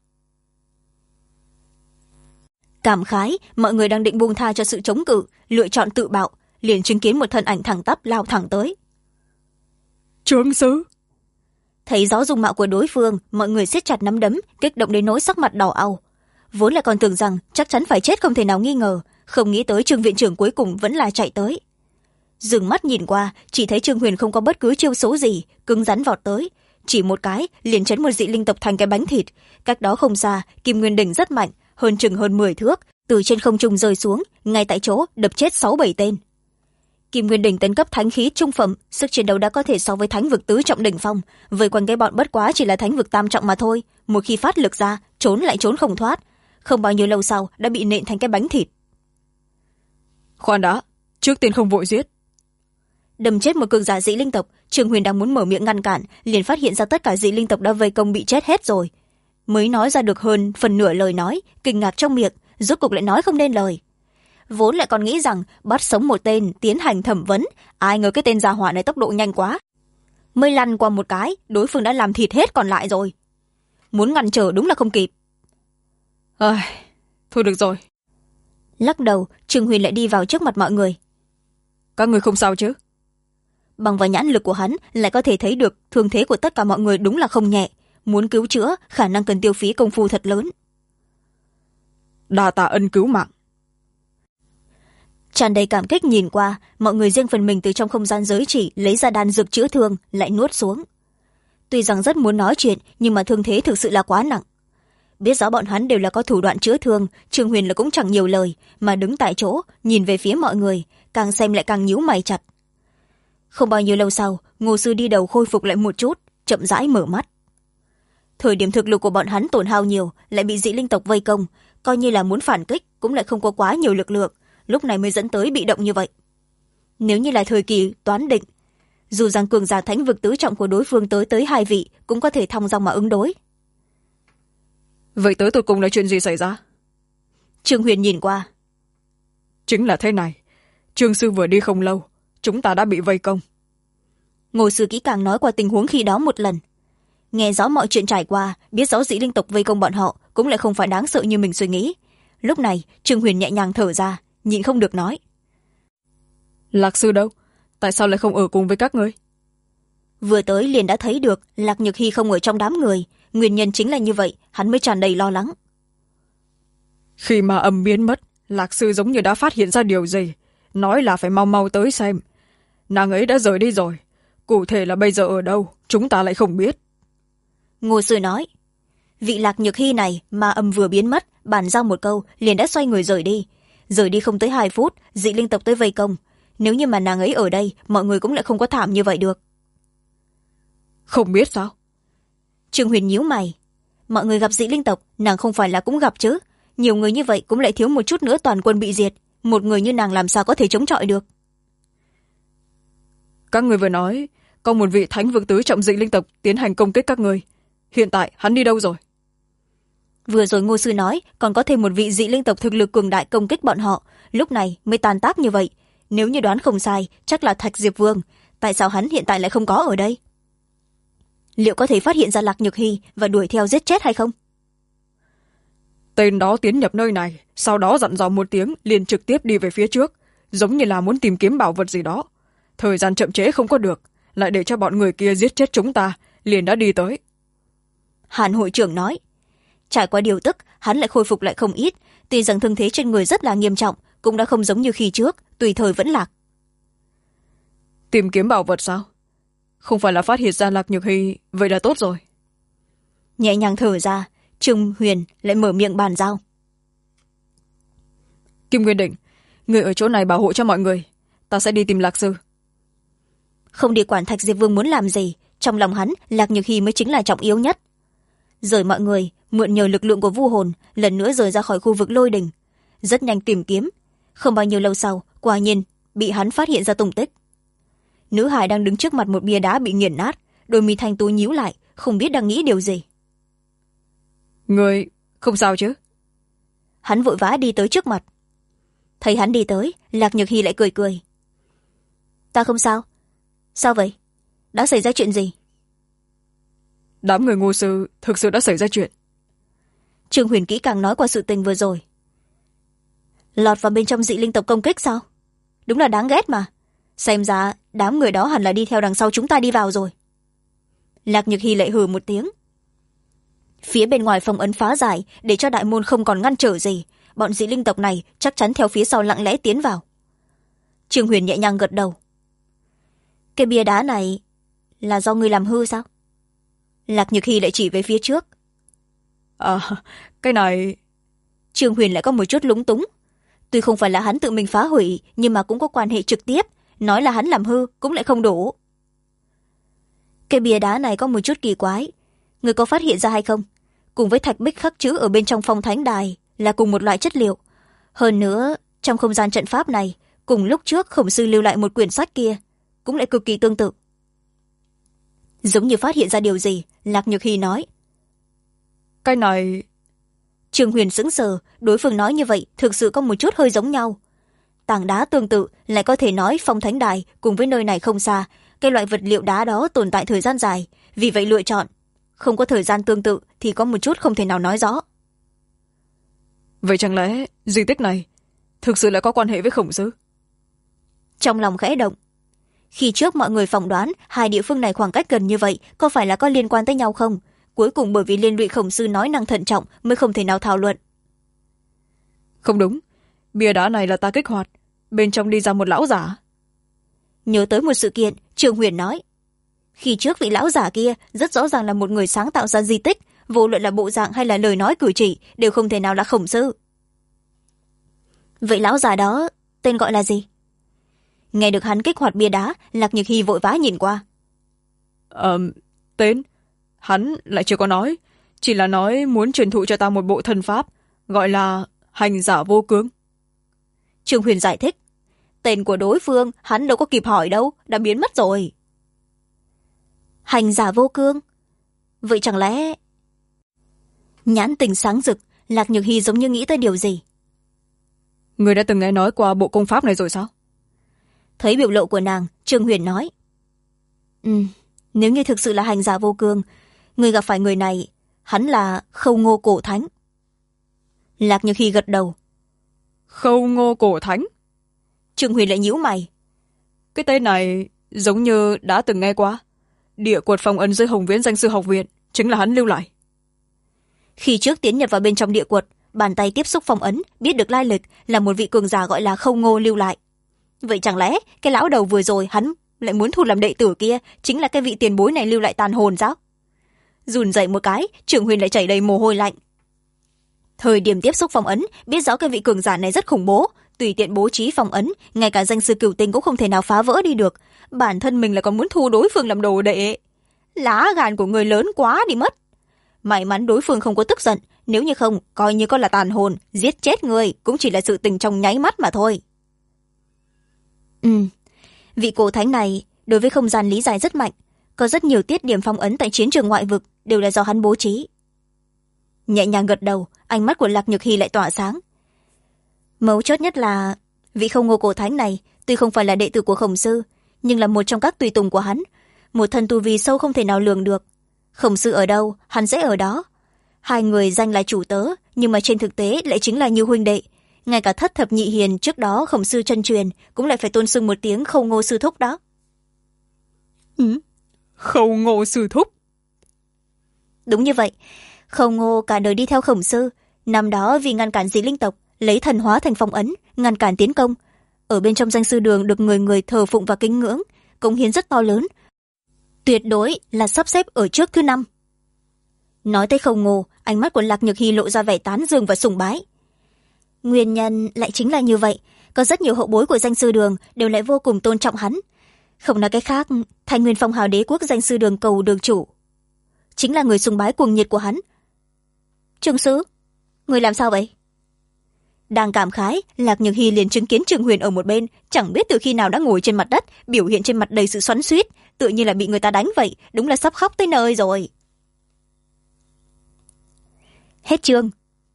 Cảm khái, mọi người đang định buông tha cho sự chống cự, lựa chọn tự bạo, liền chứng kiến một thân ảnh thẳng tắp lao thẳng tới. Trương sư. Thấy rõ dung mạo của đối phương, mọi người siết chặt nắm đấm, kích động đến nỗi sắc mặt đỏ au. Vốn là còn tưởng rằng chắc chắn phải chết không thể nào nghi ngờ, không nghĩ tới Trương viện trưởng cuối cùng vẫn là chạy tới. Dừng mắt nhìn qua, chỉ thấy Trương Huyền không có bất cứ chiêu số gì, cứng rắn vọt tới, chỉ một cái liền chấn một dị linh tộc thành cái bánh thịt. Cách đó không xa, Kim Nguyên Đỉnh rất mạnh, hơn 10 thước, từ trên không trung rơi xuống, ngay tại chỗ đập chết 6-7 tên. Kim Nguyên Đỉnh tấn cấp thánh khí trung phẩm, sức chiến đấu đã có thể so với thánh vực tứ trọng đỉnh phong, vây quanh cái bọn bất quá chỉ là thánh vực tam trọng mà thôi, một khi phát lực ra, trốn lại trốn không thoát, không bao nhiêu lâu sau đã bị nện thành cái bánh thịt. Khoan đã, trước tiên không vội giết. Đâm chết một cường giả dị linh tộc, Trương Huyền đang muốn mở miệng ngăn cản, liền phát hiện ra tất cả dị linh tộc đã vây công bị chết hết rồi. Mới nói ra được hơn phần nửa lời nói, kinh ngạc trong miệng, rốt cục lại nói không nên lời. Vốn lại còn nghĩ rằng bắt sống một tên tiến hành thẩm vấn, ai ngờ cái tên gia hỏa này tốc độ nhanh quá, mới lăn qua một cái đối phương đã làm thịt hết còn lại rồi. Muốn ngăn trở đúng là không kịp. Thôi được rồi. Lắc đầu, Trương Huyền lại đi vào trước mặt mọi người. Các người không sao chứ? Bằng vào nhãn lực của hắn lại có thể thấy được thương thế của tất cả mọi người đúng là không nhẹ, muốn cứu chữa khả năng cần tiêu phí công phu thật lớn. Đa tạ ân cứu mạng. Tràn đầy cảm kích nhìn qua, mọi người riêng phần mình từ trong không gian giới chỉ lấy ra đan dược chữa thương, lại nuốt xuống. Tuy rằng rất muốn nói chuyện, nhưng mà thương thế thực sự là quá nặng. Biết rõ bọn hắn đều là có thủ đoạn chữa thương, Trương Huyền là cũng chẳng nhiều lời, mà đứng tại chỗ nhìn về phía mọi người, càng xem lại càng nhíu mày chặt. Không bao nhiêu lâu sau, Ngô sư đi đầu khôi phục lại một chút, chậm rãi mở mắt. Thời điểm thực lực của bọn hắn tổn hao nhiều, lại bị dị linh tộc vây công, coi như là muốn phản kích cũng lại không có quá nhiều lực lượng, lúc này mới dẫn tới bị động như vậy. Nếu như là thời kỳ toán định, dù rằng cường giả thánh vực tứ trọng của đối phương tới 2 vị cũng có thể thong dong mà ứng đối. Vậy tới tột cùng là chuyện gì xảy ra? Trương Huyền nhìn qua. Chính là thế này, Trương sư vừa đi không lâu, chúng ta đã bị vây công. Ngô sư kỹ càng nói qua tình huống khi đó một lần. Nghe rõ mọi chuyện trải qua, biết rõ dị linh tộc vây công bọn họ cũng lại không phải đáng sợ như mình suy nghĩ. Lúc này Trương Huyền nhẹ nhàng thở ra, nhịn không được nói. Lạc sư đâu? Tại sao lại không ở cùng với các ngươi? Vừa tới liền đã thấy được Lạc Nhược Hy không ở trong đám người, nguyên nhân chính là như vậy, hắn mới tràn đầy lo lắng. Khi mà âm biến mất, Lạc sư giống như đã phát hiện ra điều gì, nói là phải mau mau tới xem. Nàng ấy đã rời đi rồi, cụ thể là bây giờ ở đâu chúng ta lại không biết. Ngô sư nói, vị Lạc Nhược Hy này mà âm vừa biến mất, bàn giao một câu liền đã xoay người rời đi không tới 2 phút, dị linh tộc tới vây công. Nếu như mà nàng ấy ở đây, mọi người cũng lại không có thảm như vậy được. Không biết sao? Trương Huyền nhíu mày. Mọi người gặp dị linh tộc, nàng không phải là cũng gặp chứ? Nhiều người như vậy cũng lại thiếu một chút nữa toàn quân bị diệt, một người như nàng làm sao có thể chống chọi được? Các người vừa nói có một vị thánh vực tứ trọng dị linh tộc tiến hành công kích các người, hiện tại hắn đi đâu rồi? Vừa rồi Ngô sư nói còn có thêm một vị dị linh tộc thực lực cường đại công kích bọn họ, lúc này mới tàn tác như vậy. Nếu như đoán không sai, chắc là Thạch Diệp Vương. Tại sao hắn hiện tại lại không có ở đây? Liệu có thể phát hiện ra Lạc Nhược Hy và đuổi theo giết chết hay không? Tên đó tiến nhập nơi này, sau đó dặn dò một tiếng liền trực tiếp đi về phía trước, giống như là muốn tìm kiếm bảo vật gì đó. Thời gian chậm trễ không có được, lại để cho bọn người kia giết chết chúng ta, liền đã đi tới. Hàn hội trưởng nói. Trải qua điều tức, hắn lại khôi phục lại không ít, tuy rằng thương thế trên người rất là nghiêm trọng, cũng đã không giống như khi trước, tùy thời vẫn lạc. Tìm kiếm bảo vật sao? Không phải là phát hiện ra Lạc Nhược Hy, vậy là tốt rồi. Nhẹ nhàng thở ra, Trương Huyền lại mở miệng bàn giao. Kim Nguyên Định, người ở chỗ này bảo hộ cho mọi người, ta sẽ đi tìm Lạc sư. Không đi quản Thạch Diệp Vương muốn làm gì, trong lòng hắn Lạc Nhược Hy mới chính là trọng yếu nhất. Rời mọi người, mượn nhờ lực lượng của vu hồn, lần nữa rời ra khỏi khu vực lôi đình, rất nhanh tìm kiếm. Không bao nhiêu lâu sau, quả nhiên bị hắn phát hiện ra tung tích. Nữ hải đang đứng trước mặt một bia đá bị nghiền nát, đôi mi thanh tú nhíu lại, không biết đang nghĩ điều gì. Người không sao chứ? Hắn vội vã đi tới trước mặt. Thấy hắn đi tới, Lạc Nhược Hy lại cười cười. Ta không sao. Sao vậy? Đã xảy ra chuyện gì? Đám người Ngô sư thực sự đã xảy ra chuyện. Trương Huyền kỹ càng nói qua sự tình vừa rồi. Lọt vào bên trong dị linh tộc công kích sao? Đúng là đáng ghét mà. Xem ra đám người đó hẳn là đi theo đằng sau chúng ta đi vào rồi. Lạc Nhược Hy lại hừ một tiếng. Phía bên ngoài phong ấn phá giải để cho đại môn không còn ngăn trở gì, bọn dị linh tộc này chắc chắn theo phía sau lặng lẽ tiến vào. Trương Huyền nhẹ nhàng gật đầu. Cái bia đá này là do ngươi làm hư sao? Lạc Nhược Hy lại chỉ về phía trước. Cái này... Trương Huyền lại có một chút lúng túng. Tuy không phải là hắn tự mình phá hủy, nhưng mà cũng có quan hệ trực tiếp. Nói là hắn làm hư cũng lại không đủ. Cái bia đá này có một chút kỳ quái. Người có phát hiện ra hay không? Cùng với thạch bích khắc chữ ở bên trong phong thánh đài là cùng một loại chất liệu. Hơn nữa, trong không gian trận pháp này, cùng lúc trước Khổng sư lưu lại một quyển sách kia, cũng lại cực kỳ tương tự. Giống như phát hiện ra điều gì, Lạc Nhược Hy nói. Cái này... Trương Huyền sững sờ, đối phương nói như vậy thực sự có một chút hơi giống nhau. Tảng đá tương tự lại có thể nói phong thánh đài cùng với nơi này không xa, cái loại vật liệu đá đó tồn tại thời gian dài, vì vậy lựa chọn. Không có thời gian tương tự thì có một chút không thể nào nói rõ. Vậy chẳng lẽ di tích này thực sự lại có quan hệ với Khổng sư? Trong lòng khẽ động. Khi trước mọi người phỏng đoán hai địa phương này khoảng cách gần như vậy có phải là có liên quan tới nhau không? Cuối cùng bởi vì liên lụy Khổng sư nói năng thận trọng mới không thể nào thảo luận. Không đúng, bia đá này là ta kích hoạt, bên trong đi ra một lão giả. Nhớ tới một sự kiện, Trương Huyền nói. Khi trước vị lão giả kia rất rõ ràng là một người sáng tạo ra di tích, vô luận là bộ dạng hay là lời nói cử chỉ đều không thể nào là Khổng sư. Vậy lão giả đó tên gọi là gì? Nghe được hắn kích hoạt bia đá, Lạc Nhược Hy vội vã nhìn qua. Tên hắn lại chưa có nói, chỉ là nói muốn truyền thụ cho ta một bộ thần pháp, gọi là Hành Giả Vô Cương. Trương Huyền giải thích. Tên của đối phương hắn đâu có kịp hỏi đâu, đã biến mất rồi. Hành Giả Vô Cương? Vậy chẳng lẽ... Nhãn tình sáng rực, Lạc Nhược Hy giống như nghĩ tới điều gì. Người đã từng nghe nói qua bộ công pháp này rồi sao? Thấy biểu lộ của nàng, Trương Huyền nói. Nếu như thực sự là Hành Giả Vô Cương, người gặp phải người này, hắn là Khâu Ngô Cổ Thánh. Lạc Nhược Hy gật đầu. Khâu Ngô Cổ Thánh? Trương Huyền lại nhíu mày. Cái tên này giống như đã từng nghe qua. Địa quật phong ấn dưới Hồng Viễn Danh sư học viện chính là hắn lưu lại. Khi trước tiến nhập vào bên trong địa quật, bàn tay tiếp xúc phong ấn, biết được lai lịch là một vị cường giả gọi là Khâu Ngô lưu lại. Vậy chẳng lẽ cái lão đầu vừa rồi hắn lại muốn thu làm đệ tử kia chính là cái vị tiền bối này lưu lại tàn hồn sao? Run rẩy một cái, Trương Huyền lại chảy đầy mồ hôi lạnh. Thời điểm tiếp xúc phong ấn, biết rõ cái vị cường giả này rất khủng bố, tùy tiện bố trí phong ấn, ngay cả danh sư cửu tinh cũng không thể nào phá vỡ đi được. Bản thân mình lại còn muốn thu đối phương làm đồ đệ. Lá gan của người lớn quá đi mất. May mắn đối phương không có tức giận, nếu như không, coi như có là tàn hồn, giết chết người cũng chỉ là sự tình trong nháy mắt mà thôi. Vị cổ thánh này đối với không gian lý giải rất mạnh, có rất nhiều tiết điểm phong ấn tại chiến trường ngoại vực đều là do hắn bố trí. Nhẹ nhàng gật đầu, ánh mắt của Lạc Nhược Hy lại tỏa sáng. Mấu chốt nhất là vị Không Ngô Cổ Thánh này tuy không phải là đệ tử của Khổng sư, nhưng là một trong các tùy tùng của hắn, một thân tu vi sâu không thể nào lường được. Khổng sư ở đâu, hắn sẽ ở đó. Hai người danh là chủ tớ, nhưng mà trên thực tế lại chính là như huynh đệ. Ngay cả thất thập nhị hiền trước đó Khổng sư chân truyền cũng lại phải tôn xưng một tiếng Khâu Ngô sư thúc đó. Khâu Ngô sư thúc? Đúng như vậy. Khâu Ngô cả đời đi theo Khổng sư, năm đó vì ngăn cản dị linh tộc, lấy thần hóa thành phong ấn, ngăn cản tiến công. Ở bên trong danh sư đường được người người thờ phụng và kính ngưỡng, cống hiến rất to lớn. Tuyệt đối là sắp xếp ở trước thứ 5. Nói tới Khâu Ngô, ánh mắt của Lạc Nhược Hy lộ ra vẻ tán dương và sùng bái. Nguyên nhân lại chính là như vậy, có rất nhiều hậu bối của danh sư đường đều lại vô cùng tôn trọng hắn. Không nói cái khác, Thanh Nguyên Phong Hào Đế quốc danh sư đường cầu đường chủ chính là người sùng bái cuồng nhiệt của hắn. Trương sứ, người làm sao vậy? Đang cảm khái, Lạc Nhược Hy liền chứng kiến Trương Huyền ở một bên, chẳng biết từ khi nào đã ngồi trên mặt đất, biểu hiện trên mặt đầy sự xoắn xuýt, tựa như là bị người ta đánh vậy, đúng là sắp khóc tới nơi rồi. Hết chương.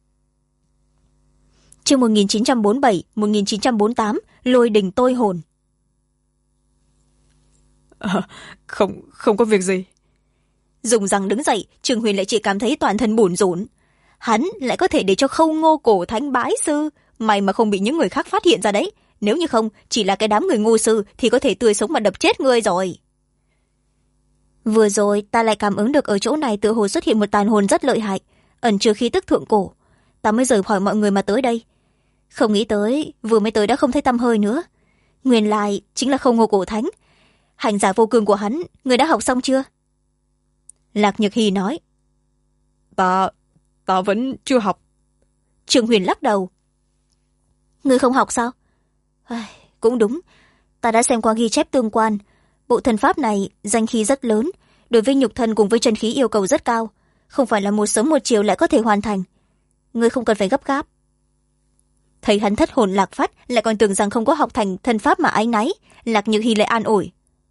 Chương 1947, 1948, lôi đình tôi hồn. Không có việc gì. Dùng răng đứng dậy, Trương Huyền lại chỉ cảm thấy toàn thân bủn rủn. Hắn lại có thể để cho Khâu Ngô Cổ Thánh bái sư, may mà không bị những người khác phát hiện ra đấy. Nếu như không, chỉ là cái đám người ngu sư thì có thể tươi sống mà đập chết ngươi rồi. Vừa rồi ta lại cảm ứng được ở chỗ này tựa hồ xuất hiện một tàn hồn rất lợi hại, ẩn chứa khí tức thượng cổ. Ta mới rời khỏi mọi người mà tới đây. Không nghĩ tới, vừa mới tới đã không thấy tăm hơi nữa. Nguyên lai chính là Khâu Ngô Cổ Thánh. Hành giả vô cường của hắn, người đã học xong chưa? Lạc Nhược Hy nói. Ta vẫn chưa học. Trương Huyền lắc đầu. Ngươi không học sao? Cũng đúng, ta đã xem qua ghi chép tương quan. Bộ thần pháp này danh khí rất lớn, đối với nhục thân cùng với chân khí yêu cầu rất cao, không phải là một sớm một chiều lại có thể hoàn thành. Ngươi không cần phải gấp gáp. Thấy hắn thất hồn lạc phách, lại còn tưởng rằng không có học thành thần pháp mà áy náy. Lạc Nhược Hy lại an ủi.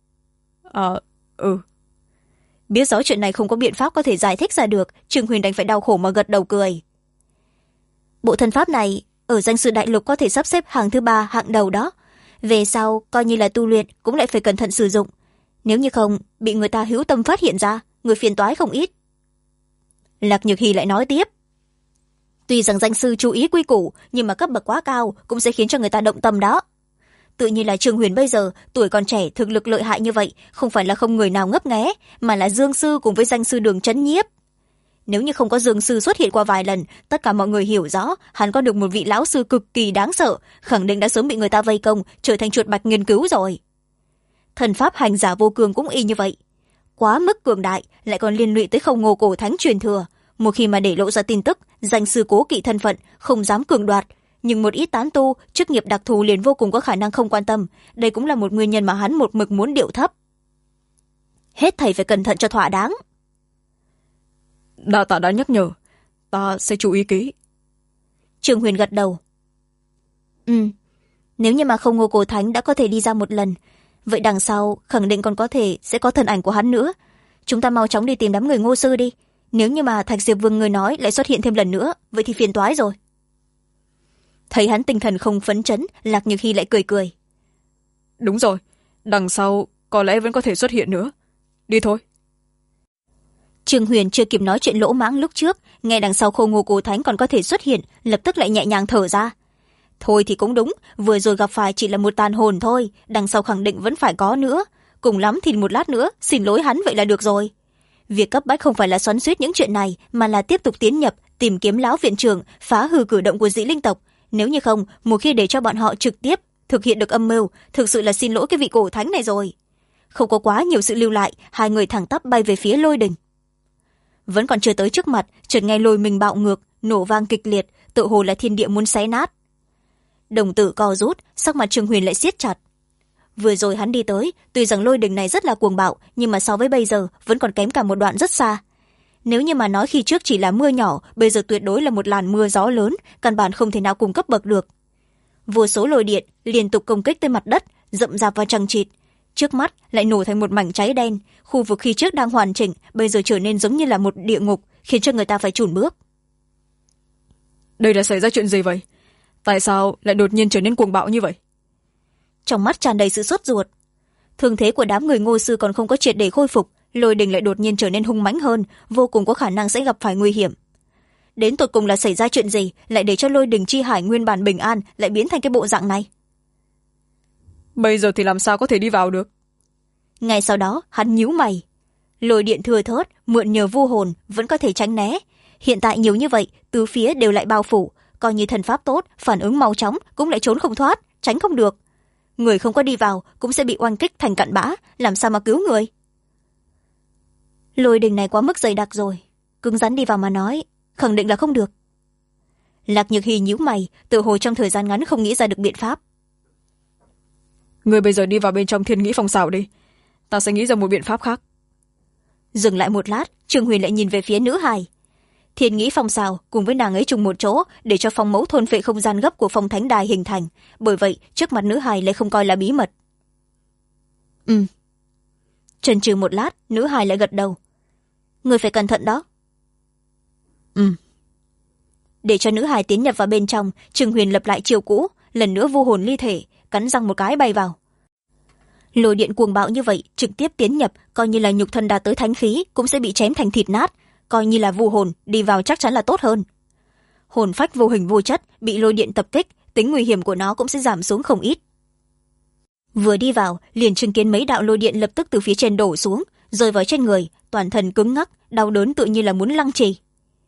Biết rõ chuyện này không có biện pháp có thể giải thích ra được, Trương Huyền đành phải đau khổ mà gật đầu cười. Bộ thần pháp này ở danh sư đại lục có thể sắp xếp hàng thứ 3, hạng đầu đó. Về sau coi như là tu luyện cũng lại phải cẩn thận sử dụng, nếu như không bị người ta hữu tâm phát hiện ra, người phiền toái không ít. Lạc Nhược Hy lại nói tiếp. Tuy rằng danh sư chú ý quy củ, nhưng mà cấp bậc quá cao cũng sẽ khiến cho người ta động tâm đó. Tự nhiên là Trương Huyền bây giờ tuổi còn trẻ, thực lực lợi hại như vậy, không phải là không người nào ngấp nghé, mà là Dương sư cùng với danh sư Đường Chấn Nhiếp. Nếu như không có Dương sư xuất hiện qua vài lần, tất cả mọi người hiểu rõ hắn có được một vị lão sư cực kỳ đáng sợ, khẳng định đã sớm bị người ta vây công, trở thành chuột bạch nghiên cứu rồi. Thần pháp hành giả vô cường cũng y như vậy, quá mức cường đại, lại còn liên lụy tới Khâu Ngô Cổ Thánh truyền thừa. Một khi mà để lộ ra tin tức, danh sư cố kỵ thân phận, không dám cường đoạt, nhưng một ít tán tu chức nghiệp đặc thù liền vô cùng có khả năng không quan tâm. Đây cũng là một nguyên nhân mà hắn một mực muốn điệu thấp. Hết thầy phải cẩn thận cho thỏa đáng. Đa tạ đã nhắc nhở, ta sẽ chú ý kỹ. Trương Huyền gật đầu. Nếu như mà Khâu Ngô Cổ Thánh đã có thể đi ra một lần, vậy đằng sau khẳng định còn có thể sẽ có thân ảnh của hắn nữa. Chúng ta mau chóng đi tìm đám người Ngô sư đi. Nếu như mà Thạch Diệp Vương người nói lại xuất hiện thêm lần nữa, vậy thì phiền toái rồi. Thấy hắn tinh thần không phấn chấn, Lạc Nhược Hy lại cười cười. Đúng rồi, đằng sau có lẽ vẫn có thể xuất hiện nữa. Đi thôi. Trương Huyền chưa kịp nói chuyện lỗ mãng lúc trước, nghe đằng sau Khâu Ngô Cổ Thánh còn có thể xuất hiện, lập tức lại nhẹ nhàng thở ra. Thôi thì cũng đúng, vừa rồi gặp phải chỉ là một tàn hồn thôi, đằng sau khẳng định vẫn phải có nữa. Cùng lắm thì một lát nữa xin lỗi hắn vậy là được rồi. Việc cấp bách không phải là xoắn xuýt những chuyện này, mà là tiếp tục tiến nhập, tìm kiếm lão viện trưởng, phá hư cử động của Dĩ Linh tộc. Nếu như không, một khi để cho bọn họ trực tiếp thực hiện được âm mưu, thực sự là xin lỗi cái vị cổ thánh này rồi. Không có quá nhiều sự lưu lại, hai người thẳng tắp bay về phía lôi đình. Vẫn còn chưa tới trước mặt, chợt nghe lôi mình bạo ngược, nổ vang kịch liệt, tự hồ là thiên địa muốn xé nát. Đồng tử co rút, sắc mặt Trương Huyền lại siết chặt. Vừa rồi hắn đi tới, tuy rằng lôi đình này rất là cuồng bạo, nhưng mà so với bây giờ vẫn còn kém cả một đoạn rất xa. Nếu như mà nói khi trước chỉ là mưa nhỏ, bây giờ tuyệt đối là một làn mưa gió lớn, căn bản không thể nào cùng cấp bậc được. Vô số lôi điện liên tục công kích tới mặt đất, rậm rạp và chằng chịt. Trước mắt lại nổ thành một mảnh cháy đen, khu vực khi trước đang hoàn chỉnh, bây giờ trở nên giống như là một địa ngục, khiến cho người ta phải chùn bước. Đây là xảy ra chuyện gì vậy? Tại sao lại đột nhiên trở nên cuồng bạo như vậy? Trong mắt tràn đầy sự sốt ruột. Thương thế của đám người Ngô sư còn không có triệt để khôi phục, lôi đình lại đột nhiên trở nên hung mãnh hơn, vô cùng có khả năng sẽ gặp phải nguy hiểm. Đến tột cùng là xảy ra chuyện gì, lại để cho lôi đình chi hải nguyên bản bình an lại biến thành cái bộ dạng này? Bây giờ thì làm sao có thể đi vào được? Ngay sau đó hắn nhíu mày. Lôi điện thừa thớt, mượn nhờ vu hồn vẫn có thể tránh né. Hiện tại nhiều như vậy, tứ phía đều lại bao phủ, coi như thần pháp tốt, phản ứng mau chóng cũng lại trốn không thoát, tránh không được. Người không có đi vào cũng sẽ bị oanh kích thành cặn bã, làm sao mà cứu người? Lôi đình này quá mức dày đặc rồi, cứng rắn đi vào mà nói khẳng định là không được. Lạc Nhược Hy nhíu mày, tự hồ trong thời gian ngắn không nghĩ ra được biện pháp. Người bây giờ đi vào bên trong Thiên Nghĩ Phong xảo đi, ta sẽ nghĩ ra một biện pháp khác. Dừng lại một lát, Trương Huyền lại nhìn về phía nữ hài. Thiên Nghĩ Phong xào cùng với nàng ấy trùng một chỗ, để cho phong mẫu thôn phệ không gian gấp của phong thánh đài hình thành, bởi vậy trước mặt nữ hài lại không coi là bí mật. Chần chừ một lát, nữ hài lại gật đầu. Người phải cẩn thận đó. để cho nữ hài tiến nhập vào bên trong, Trương Huyền lập lại chiều cũ, lần nữa vu hồn ly thể, cắn răng một cái bay vào. Lôi điện cuồng bạo như vậy trực tiếp tiến nhập, coi như là nhục thân đạt tới thánh khí cũng sẽ bị chém thành thịt nát, coi như là vu hồn đi vào chắc chắn là tốt hơn. Hồn phách vô hình vô chất bị lôi điện tập kích, tính nguy hiểm của nó cũng sẽ giảm xuống không ít. Vừa đi vào liền chứng kiến mấy đạo lôi điện lập tức từ phía trên đổ xuống, rơi vào trên người, toàn thân cứng ngắc, đau đớn tự như là muốn lăng trì.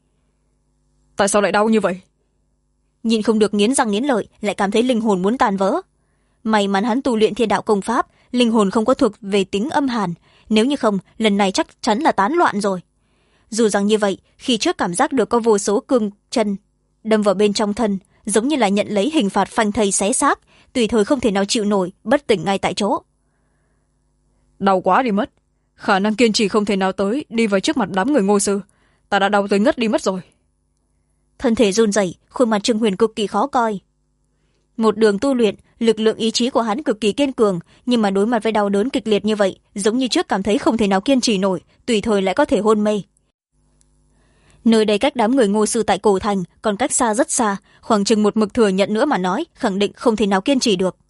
Tại sao lại đau như vậy? Nhìn không được nghiến răng nghiến lợi, lại cảm thấy linh hồn muốn tàn vỡ. May mắn hắn tu luyện thiên đạo công pháp, linh hồn không có thuộc về tính âm hàn, nếu như không lần này chắc chắn là tán loạn rồi. Dù rằng như vậy, khi trước cảm giác được có vô số cương chân đâm vào bên trong thân, giống như là nhận lấy hình phạt phanh thây xé xác, tùy thời không thể nào chịu nổi, bất tỉnh ngay tại chỗ. Đau quá đi mất, khả năng kiên trì không thể nào tới đi vào trước mặt đám người Ngô sư, ta đã đau tới ngất đi mất rồi. Thân thể run rẩy, khuôn mặt Trương Huyền cực kỳ khó coi. Một đường tu luyện, lực lượng ý chí của hắn cực kỳ kiên cường, nhưng mà đối mặt với đau đớn kịch liệt như vậy, giống như trước cảm thấy không thể nào kiên trì nổi, tùy thời lại có thể hôn mê. Nơi đây cách đám người Ngô sư tại cổ thành còn cách xa rất xa, khoảng chừng một mực thừa nhận nữa mà nói, khẳng định không thể nào kiên trì được.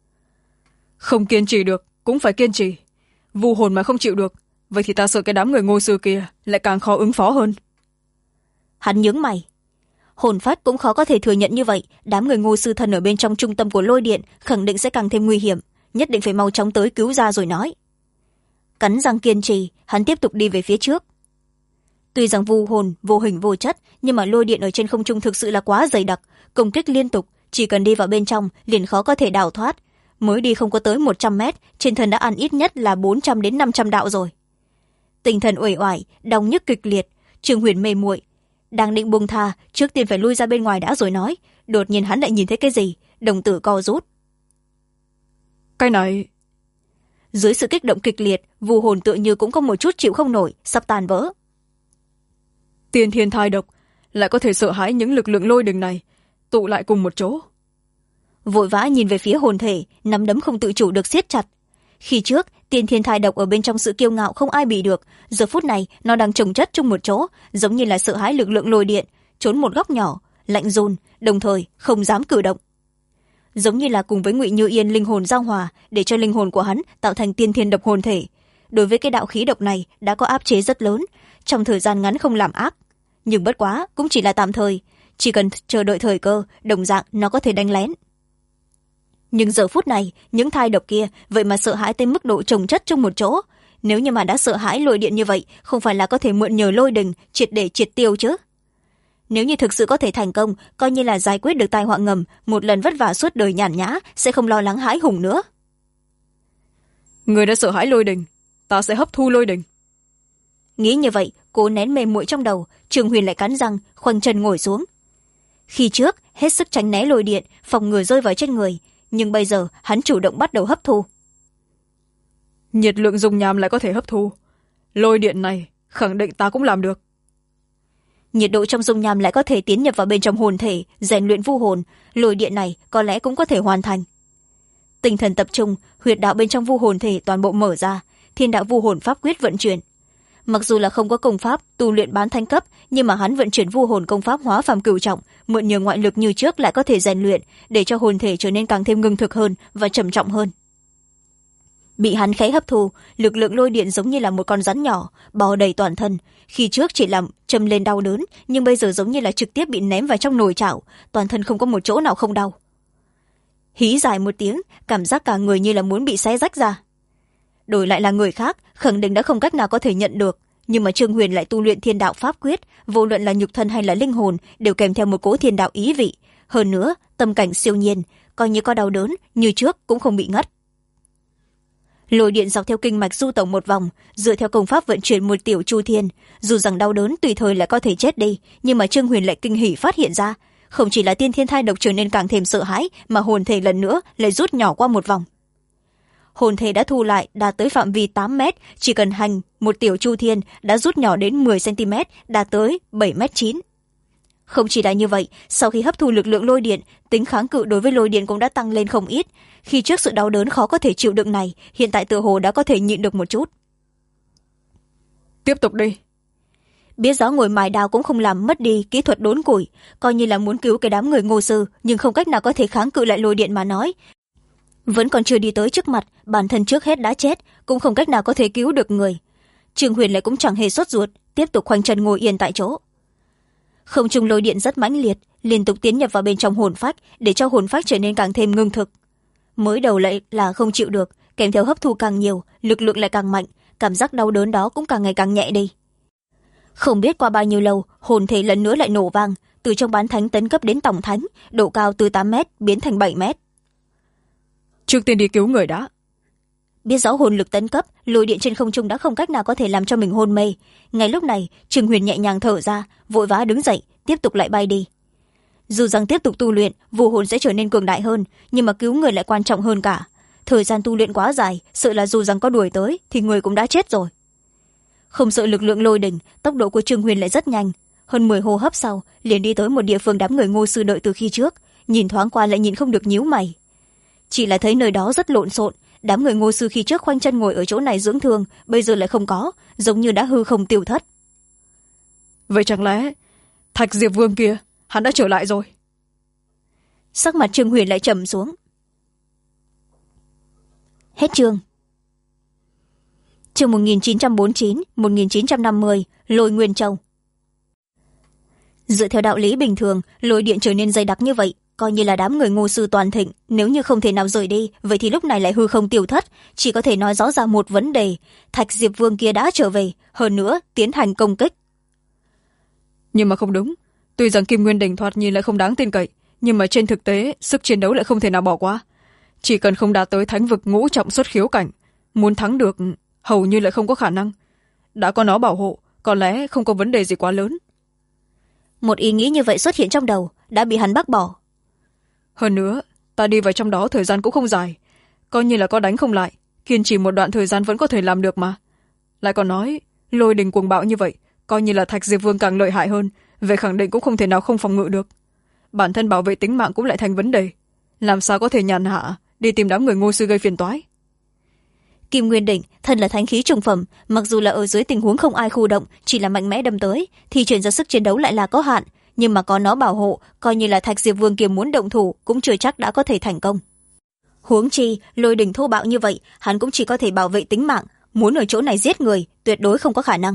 Không kiên trì được cũng phải kiên trì, vu hồn mà không chịu được, vậy thì ta sợ cái đám người Ngô sư kia lại càng khó ứng phó hơn. Hắn nhướng mày. Hồn phách cũng khó có thể thừa nhận như vậy, đám người Ngô sư thân ở bên trong trung tâm của lôi điện khẳng định sẽ càng thêm nguy hiểm, nhất định phải mau chóng tới cứu ra rồi nói. Cắn răng kiên trì, hắn tiếp tục đi về phía trước. Tuy rằng vu hồn vô hình vô chất, nhưng mà lôi điện ở trên không trung thực sự là quá dày đặc, công kích liên tục, chỉ cần đi vào bên trong liền khó có thể đào thoát. Mới đi không có tới 100 mét, trên thân đã ăn ít nhất là 400 đến 500 đạo rồi. Tinh thần uể oải, đau nhức kịch liệt, Trương Huyền mê muội, đang định buông tha, trước tiên phải lui ra bên ngoài đã rồi nói, đột nhiên hắn lại nhìn thấy cái gì, đồng tử co rút. Cái này... Dưới sự kích động kịch liệt, vu hồn tựa như cũng có một chút chịu không nổi, sắp tan vỡ. Tiên thiên thai độc lại có thể sợ hãi những lực lượng lôi đình này tụ lại cùng một chỗ. Vội vã nhìn về phía hồn thể, nắm đấm không tự chủ được siết chặt. Khi trước tiên thiên thai độc ở bên trong sự kiêu ngạo không ai bị được, giờ phút này nó đang chồng chất chung một chỗ, giống như là sợ hãi lực lượng lôi điện, trốn một góc nhỏ, lạnh run, đồng thời không dám cử động. Giống như là cùng với Ngụy Như Yên linh hồn giao hòa, để cho linh hồn của hắn tạo thành tiên thiên độc hồn thể. Đối với cái đạo khí độc này đã có áp chế rất lớn, trong thời gian ngắn không làm ác, nhưng bất quá cũng chỉ là tạm thời, chỉ cần chờ đợi thời cơ, đồng dạng nó có thể đánh lén. Nhưng giờ phút này những thai độc kia vậy mà sợ hãi tới mức độ chồng chất chung một chỗ, nếu như mà đã sợ hãi lôi điện như vậy, không phải là có thể mượn nhờ lôi đình triệt để triệt tiêu chứ. Nếu như thực sự có thể thành công, coi như là giải quyết được tai họa ngầm, một lần vất vả suốt đời nhàn nhã, sẽ không lo lắng hãi hùng nữa. Người đã sợ hãi lôi đình, ta sẽ hấp thu lôi đình. Nghĩ như vậy, cố nén mềm muội trong đầu, Trương Huyền lại cắn răng, khoanh chân ngồi xuống. Khi trước hết sức tránh né lôi điện, phòng ngừa rơi vào trên người, nhưng bây giờ hắn chủ động bắt đầu hấp thu. Nhiệt lượng dung nham lại có thể hấp thu, lôi điện này khẳng định ta cũng làm được. Nhiệt độ trong dung nham lại có thể tiến nhập vào bên trong hồn thể, rèn luyện vu hồn, lôi điện này có lẽ cũng có thể hoàn thành. Tinh thần tập trung, huyệt đạo bên trong vu hồn thể toàn bộ mở ra, thiên đạo vu hồn pháp quyết vận chuyển. Mặc dù là không có công pháp tu luyện bán thánh cấp, nhưng mà hắn vận chuyển vu hồn công pháp hóa phàm cửu trọng, mượn nhờ ngoại lực như trước lại có thể rèn luyện, để cho hồn thể trở nên càng thêm ngưng thực hơn và trầm trọng hơn. Bị hắn khẽ hấp thu, lực lượng lôi điện giống như là một con rắn nhỏ bò đầy toàn thân, khi trước chỉ làm châm lên đau đớn, nhưng bây giờ giống như là trực tiếp bị ném vào trong nồi chảo, toàn thân không có một chỗ nào không đau. Hí dài một tiếng, cảm giác cả người như là muốn bị xé rách ra. Đổi lại là người khác khẳng định đã không cách nào có thể nhận được, nhưng mà Trương Huyền lại tu luyện thiên đạo pháp quyết, vô luận là nhục thân hay là linh hồn đều kèm theo một cỗ thiên đạo ý vị, hơn nữa tâm cảnh siêu nhiên, coi như có đau đớn như trước cũng không bị ngất. Lôi điện dọc theo kinh mạch du tổng một vòng, dựa theo công pháp vận chuyển một tiểu chu thiên, dù rằng đau đớn tùy thời lại có thể chết đi, nhưng mà Trương Huyền lại kinh hỉ phát hiện ra, không chỉ là tiên thiên thai độc trở nên càng thêm sợ hãi, mà hồn thể lần nữa lại rút nhỏ qua một vòng. Hồn thể đã thu lại đạt tới phạm vi 8 mét, chỉ cần hành một tiểu chu thiên đã rút nhỏ đến 10 cm, đạt tới 7,9 m. Không chỉ là như vậy, sau khi hấp thu lực lượng lôi điện, tính kháng cự đối với lôi điện cũng đã tăng lên không ít. Khi trước sự đau đớn khó có thể chịu đựng này, hiện tại tựa hồ đã có thể nhịn được một chút. Tiếp tục đi. biết rõ ngồi mài đao cũng không làm mất đi kỹ thuật đốn củi, coi như là muốn cứu cái đám người Ngô sư, nhưng không cách nào có thể kháng cự lại lôi điện mà nói. Vẫn còn chưa đi tới trước mặt, bản thân trước hết đã chết, cũng không cách nào có thể cứu được người. Trương Huyền lại cũng chẳng hề sốt ruột, tiếp tục khoanh chân ngồi yên tại chỗ. Không trung lôi điện rất mãnh liệt, liên tục tiến nhập vào bên trong hồn phách, để cho hồn phách trở nên càng thêm ngưng thực. Mới đầu lại là không chịu được, kèm theo hấp thu càng nhiều, lực lượng lại càng mạnh, cảm giác đau đớn đó cũng càng ngày càng nhẹ đi. Không biết qua bao nhiêu lâu, hồn thể lần nữa lại nổ vang, từ trong bán thánh tấn cấp đến tổng thánh, độ cao từ 8 mét biến thành 7 mét. Trước tiên đi cứu người đã. Biết rõ hồn lực tấn cấp, lôi điện trên không trung đã không cách nào có thể làm cho mình hôn mê. Ngay lúc này, Trương Huyền nhẹ nhàng thở ra, vội vã đứng dậy, tiếp tục lại bay đi. Dù rằng tiếp tục tu luyện, vô hồn sẽ trở nên cường đại hơn, nhưng mà cứu người lại quan trọng hơn cả. Thời gian tu luyện quá dài, sợ là dù rằng có đuổi tới thì người cũng đã chết rồi. Không sợ lực lượng lôi đỉnh, tốc độ của Trương Huyền lại rất nhanh. Hơn 10 hô hấp sau, liền đi tới một địa phương đám người Ngô sư đợi từ khi trước, nhìn thoáng qua lại nhìn không được nhíu mày. Chỉ là thấy nơi đó rất lộn xộn, đám người Ngô sư khi trước khoanh chân ngồi ở chỗ này dưỡng thương, bây giờ lại không có, giống như đã hư không tiêu thất. Vậy chẳng lẽ Thạch Diệp Vương kia, hắn đã trở lại rồi? Sắc mặt Trương Huyền lại trầm xuống. Hết chương. Chương 1949-1950, Lôi Nguyên Châu. Dựa theo đạo lý bình thường, lôi điện trở nên dày đặc như vậy, coi như là đám người Ngô sư toàn thịnh, nếu như không thể nào rời đi, vậy thì lúc này lại hư không tiêu thất, chỉ có thể nói rõ ra một vấn đề, Thạch Diệp Vương kia đã trở về, hơn nữa tiến hành công kích. Nhưng mà không đúng, tuy rằng Kim Nguyên Đỉnh thoạt nhìn lại không đáng tin cậy, nhưng mà trên thực tế sức chiến đấu lại không thể nào bỏ qua. Chỉ cần không đạt tới thánh vực ngũ trọng xuất khiếu cảnh, muốn thắng được hầu như lại không có khả năng. Đã có nó bảo hộ, có lẽ không có vấn đề gì quá lớn. Một ý nghĩ như vậy xuất hiện trong đầu, đã bị hắn bác bỏ. Hơn nữa, ta đi vào trong đó thời gian cũng không dài, coi như là có đánh không lại, kiên trì một đoạn thời gian vẫn có thể làm được mà. Lại còn nói, lôi đình cuồng bạo như vậy, coi như là Thạch Diệp Vương càng lợi hại hơn, vậy khẳng định cũng không thể nào không phòng ngự được. Bản thân bảo vệ tính mạng cũng lại thành vấn đề, làm sao có thể nhàn hạ đi tìm đám người Ngô sư gây phiền toái. Kim Nguyên Đỉnh thân là thánh khí trung phẩm, mặc dù là ở dưới tình huống không ai khu động, chỉ là mạnh mẽ đâm tới, thì chuyển ra sức chiến đấu lại là có hạn, nhưng mà có nó bảo hộ, coi như là Thạch Diệp Vương kia muốn động thủ cũng chưa chắc đã có thể thành công. Huống chi lôi đỉnh thô bạo như vậy, hắn cũng chỉ có thể bảo vệ tính mạng, muốn ở chỗ này giết người tuyệt đối không có khả năng.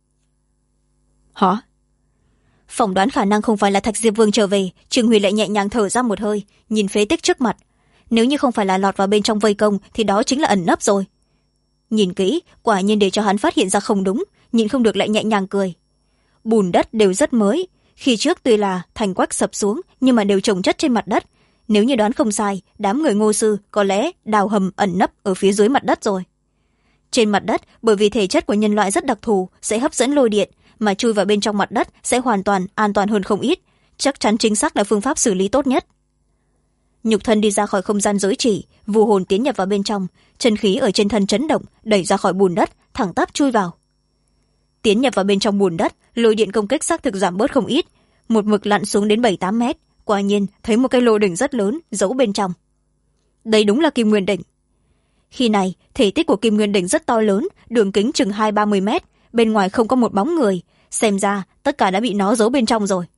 Hả? Phỏng đoán khả năng không phải là Thạch Diệp Vương trở về, Trương Huy lại nhẹ nhàng thở ra một hơi, nhìn phế tích trước mặt. Nếu như không phải là lọt vào bên trong vây công thì đó chính là ẩn nấp rồi. Nhìn kỹ, quả nhiên để cho hắn phát hiện ra không đúng, nhìn không được lại nhẹ nhàng cười. Bùn đất đều rất mới, khi trước tuy là thành quách sập xuống nhưng mà đều chồng chất trên mặt đất. Nếu như đoán không sai, đám người Ngô sư có lẽ đào hầm ẩn nấp ở phía dưới mặt đất rồi. Trên mặt đất, bởi vì thể chất của nhân loại rất đặc thù, sẽ hấp dẫn lôi điện, mà chui vào bên trong mặt đất sẽ hoàn toàn an toàn hơn không ít, chắc chắn chính xác là phương pháp xử lý tốt nhất. Nhục thân đi ra khỏi không gian giới chỉ, vu hồn tiến nhập vào bên trong, chân khí ở trên thân chấn động, đẩy ra khỏi bùn đất, thẳng tắp chui vào. Tiến nhập vào bên trong bùn đất, lôi điện công kích xác thực giảm bớt không ít, một mực lặn xuống đến 7-8 mét, quả nhiên thấy một cái lô đỉnh rất lớn giấu bên trong. Đây đúng là Kim Nguyên Đỉnh. Khi này, thể tích của Kim Nguyên Đỉnh rất to lớn, đường kính chừng 20-30 mét, bên ngoài không có một bóng người, xem ra tất cả đã bị nó giấu bên trong rồi.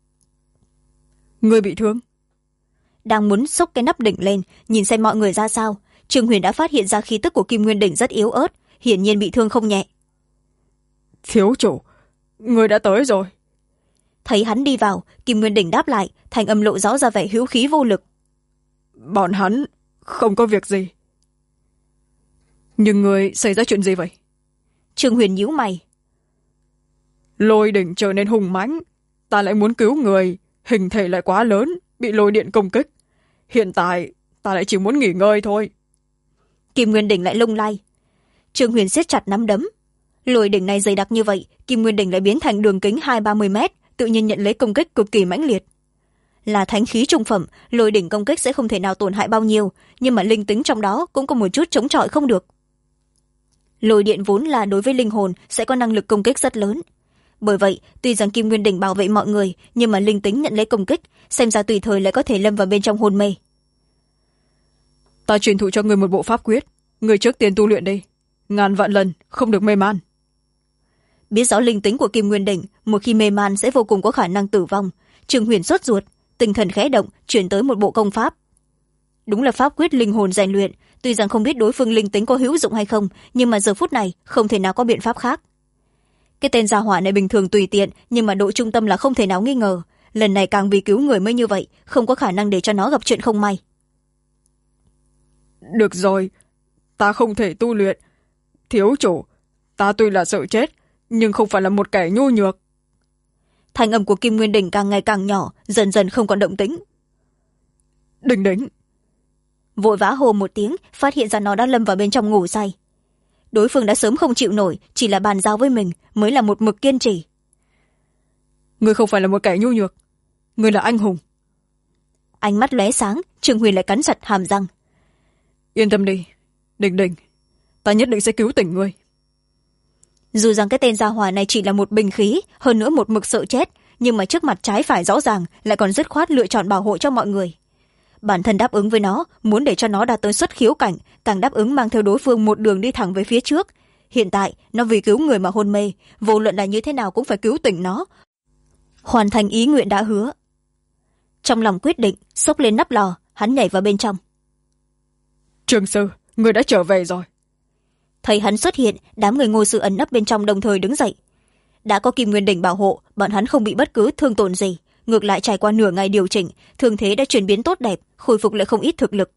Người bị thương? Đang muốn xốc cái nắp đỉnh lên, nhìn xem mọi người ra sao, Trương Huyền đã phát hiện ra khí tức của Kim Nguyên Đỉnh rất yếu ớt, hiển nhiên bị thương không nhẹ. Thiếu chủ, người đã tới rồi. Thấy hắn đi vào, Kim Nguyên Đỉnh đáp lại, thành âm lộ rõ ra vẻ hữu khí vô lực. Bọn hắn không có việc gì. Nhưng người xảy ra chuyện gì vậy? Trương Huyền nhíu mày. Lôi đỉnh trở nên hùng mãnh, ta lại muốn cứu người, hình thể lại quá lớn, bị lôi điện công kích. Hiện tại ta lại chỉ muốn nghỉ ngơi thôi. Kim Nguyên Đỉnh lại lung lay. Trương Huyền siết chặt nắm đấm. Lôi đỉnh này dày đặc như vậy, Kim Nguyên Đỉnh lại biến thành đường kính 20-30 mét, tự nhiên nhận lấy công kích cực kỳ mãnh liệt. Là thánh khí trung phẩm, lôi đỉnh công kích sẽ không thể nào tổn hại bao nhiêu, nhưng mà linh tính trong đó cũng có một chút chống chọi không được. Lôi điện vốn là đối với linh hồn sẽ có năng lực công kích rất lớn. Bởi vậy, tuy rằng Kim Nguyên Đỉnh bảo vệ mọi người, nhưng mà linh tính nhận lấy công kích, xem ra tùy thời lại có thể lâm vào bên trong hôn mê. Ta truyền thụ cho người một bộ pháp quyết, người trước tiên tu luyện đi, ngàn vạn lần không được mê man. biết rõ linh tính của Kim Nguyên Đỉnh, một khi mê man sẽ vô cùng có khả năng tử vong. Trương Huyền sốt ruột, tinh thần khẽ động, chuyển tới một bộ công pháp. Đúng là pháp quyết linh hồn rèn luyện, tuy rằng không biết đối phương linh tính có hữu dụng hay không, nhưng mà giờ phút này không thể nào có biện pháp khác. Cái tên gia hỏa này bình thường tùy tiện, nhưng mà độ trung tâm là không thể nào nghi ngờ. Lần này càng vì cứu người mới như vậy, không có khả năng để cho nó gặp chuyện không may. Được rồi, ta không thể tu luyện. Thiếu chủ, ta tuy là sợ chết, nhưng không phải là một kẻ nhu nhược. Thanh âm của Kim Nguyên Đỉnh càng ngày càng nhỏ, dần dần không còn động tĩnh. Đỉnh đỉnh. Vội vã hô một tiếng, phát hiện ra nó đã lâm vào bên trong ngủ say. Đối phương đã sớm không chịu nổi, chỉ là bàn giao với mình mới là một mực kiên trì. Ngươi không phải là một kẻ nhu nhược, ngươi là anh hùng. Ánh mắt lóe sáng, Trương Huyền lại cắn chặt hàm răng. Yên tâm đi, Đỉnh đỉnh, ta nhất định sẽ cứu tỉnh ngươi. Dù rằng cái tên gia hỏa này chỉ là một binh khí, hơn nữa một mực sợ chết, nhưng mà trước mặt trái phải rõ ràng lại còn dứt khoát lựa chọn bảo hộ cho mọi người. Bản thân đáp ứng với nó, muốn để cho nó đạt tới xuất khiếu cảnh, càng đáp ứng mang theo đối phương một đường đi thẳng về phía trước. Hiện tại nó vì cứu người mà hôn mê, vô luận là như thế nào cũng phải cứu tỉnh nó, hoàn thành ý nguyện đã hứa. Trong lòng quyết định, xốc lên nắp lò, hắn nhảy vào bên trong. Trương sư, ngươi đã trở về rồi. Thấy hắn xuất hiện, đám người Ngô sư ẩn nấp bên trong đồng thời đứng dậy. Đã có Kim Nguyên Đỉnh bảo hộ, bọn hắn không bị bất cứ thương tổn gì, ngược lại trải qua nửa ngày điều chỉnh, thương thế đã chuyển biến tốt đẹp, khôi phục lại không ít thực lực.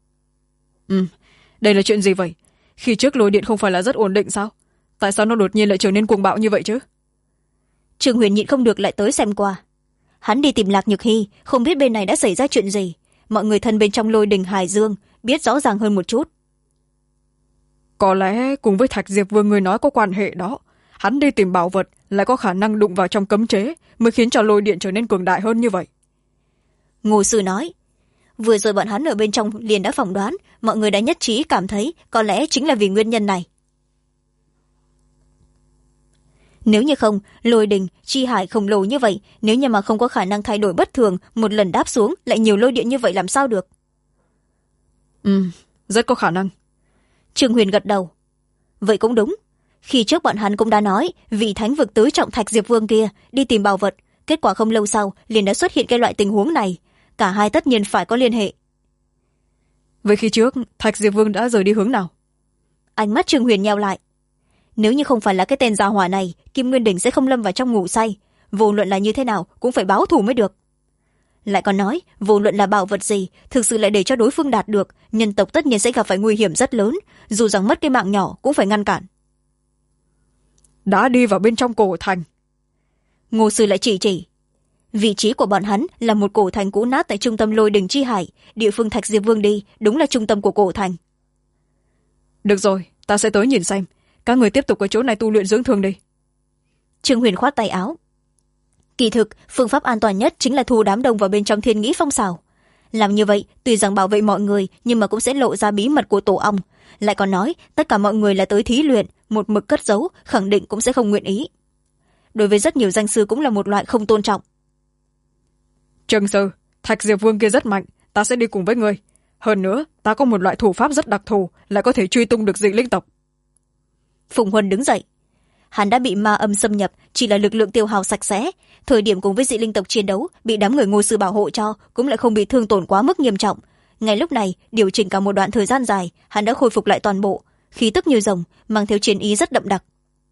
Đây là chuyện gì vậy? Khi trước lôi điện không phải là rất ổn định sao? Tại sao nó đột nhiên lại trở nên cuồng bạo như vậy chứ? Trương Huyền nhịn không được lại tới xem qua. Hắn đi tìm Lạc Nhược Hy, không biết bên này đã xảy ra chuyện gì. Mọi người thân bên trong Lôi Đình Hải Dương biết rõ ràng hơn một chút. Có lẽ cùng với Thạch Diệp Vương người nói có quan hệ đó. Hắn đi tìm bảo vật lại có khả năng đụng vào trong cấm chế, mới khiến cho lôi điện trở nên cường đại hơn như vậy. Ngô sư nói, vừa rồi bọn hắn ở bên trong liền đã phỏng đoán, mọi người đã nhất trí cảm thấy có lẽ chính là vì nguyên nhân này. Nếu như không, Lôi Đình chi hải khổng lồ như vậy, nếu như mà không có khả năng thay đổi bất thường, một lần đáp xuống lại nhiều lôi điện như vậy làm sao được? Rất có khả năng. Trương Huyền gật đầu. Vậy cũng đúng. Khi trước bọn hắn cũng đã nói, vị thánh vực tứ trọng Thạch Diệp Vương kia đi tìm bảo vật, kết quả không lâu sau liền đã xuất hiện cái loại tình huống này. Cả hai tất nhiên phải có liên hệ. Vậy khi trước Thạch Diệp Vương đã rời đi hướng nào? Ánh mắt Trương Huyền nheo lại. Nếu như không phải là cái tên gia hỏa này, Kim Nguyên Đỉnh sẽ không lâm vào trong ngủ say. Vô luận là như thế nào cũng phải báo thù mới được. Lại còn nói, vô luận là bảo vật gì, thực sự lại để cho đối phương đạt được, nhân tộc tất nhiên sẽ gặp phải nguy hiểm rất lớn, dù rằng mất cái mạng nhỏ cũng phải ngăn cản. Đã đi vào bên trong cổ thành. Ngô sư lại chỉ. Vị trí của bọn hắn là một cổ thành cũ nát tại trung tâm Lôi Đình chi hải, địa phương Thạch Diệp Vương đi đúng là trung tâm của cổ thành. Được rồi, ta sẽ tới nhìn xem. Các người tiếp tục ở chỗ này tu luyện dưỡng thương đi. Trương Huyền khoát tay áo. Kỳ thực, phương pháp an toàn nhất chính là thu đám đông vào bên trong Thiên Nghĩ Phong Xào. Làm như vậy, tuy rằng bảo vệ mọi người, nhưng mà cũng sẽ lộ ra bí mật của tổ ong. Lại còn nói, tất cả mọi người là tới thí luyện, một mực cất giấu, khẳng định cũng sẽ không nguyện ý. Đối với rất nhiều danh sư cũng là một loại không tôn trọng. Trương sư, Thạch Diệp Vương kia rất mạnh, ta sẽ đi cùng với ngươi. Hơn nữa, ta có một loại thủ pháp rất đặc thù, lại có thể truy tung được dị linh tộc. Phùng Huân đứng dậy. Hắn đã bị ma âm xâm nhập, chỉ là lực lượng tiêu hao sạch sẽ. Thời điểm cùng với dị linh tộc chiến đấu, bị đám người Ngô sư bảo hộ cho, cũng lại không bị thương tổn quá mức nghiêm trọng. Ngay lúc này, điều chỉnh cả một đoạn thời gian dài, hắn đã khôi phục lại toàn bộ, khí tức như rồng, mang theo chiến ý rất đậm đặc.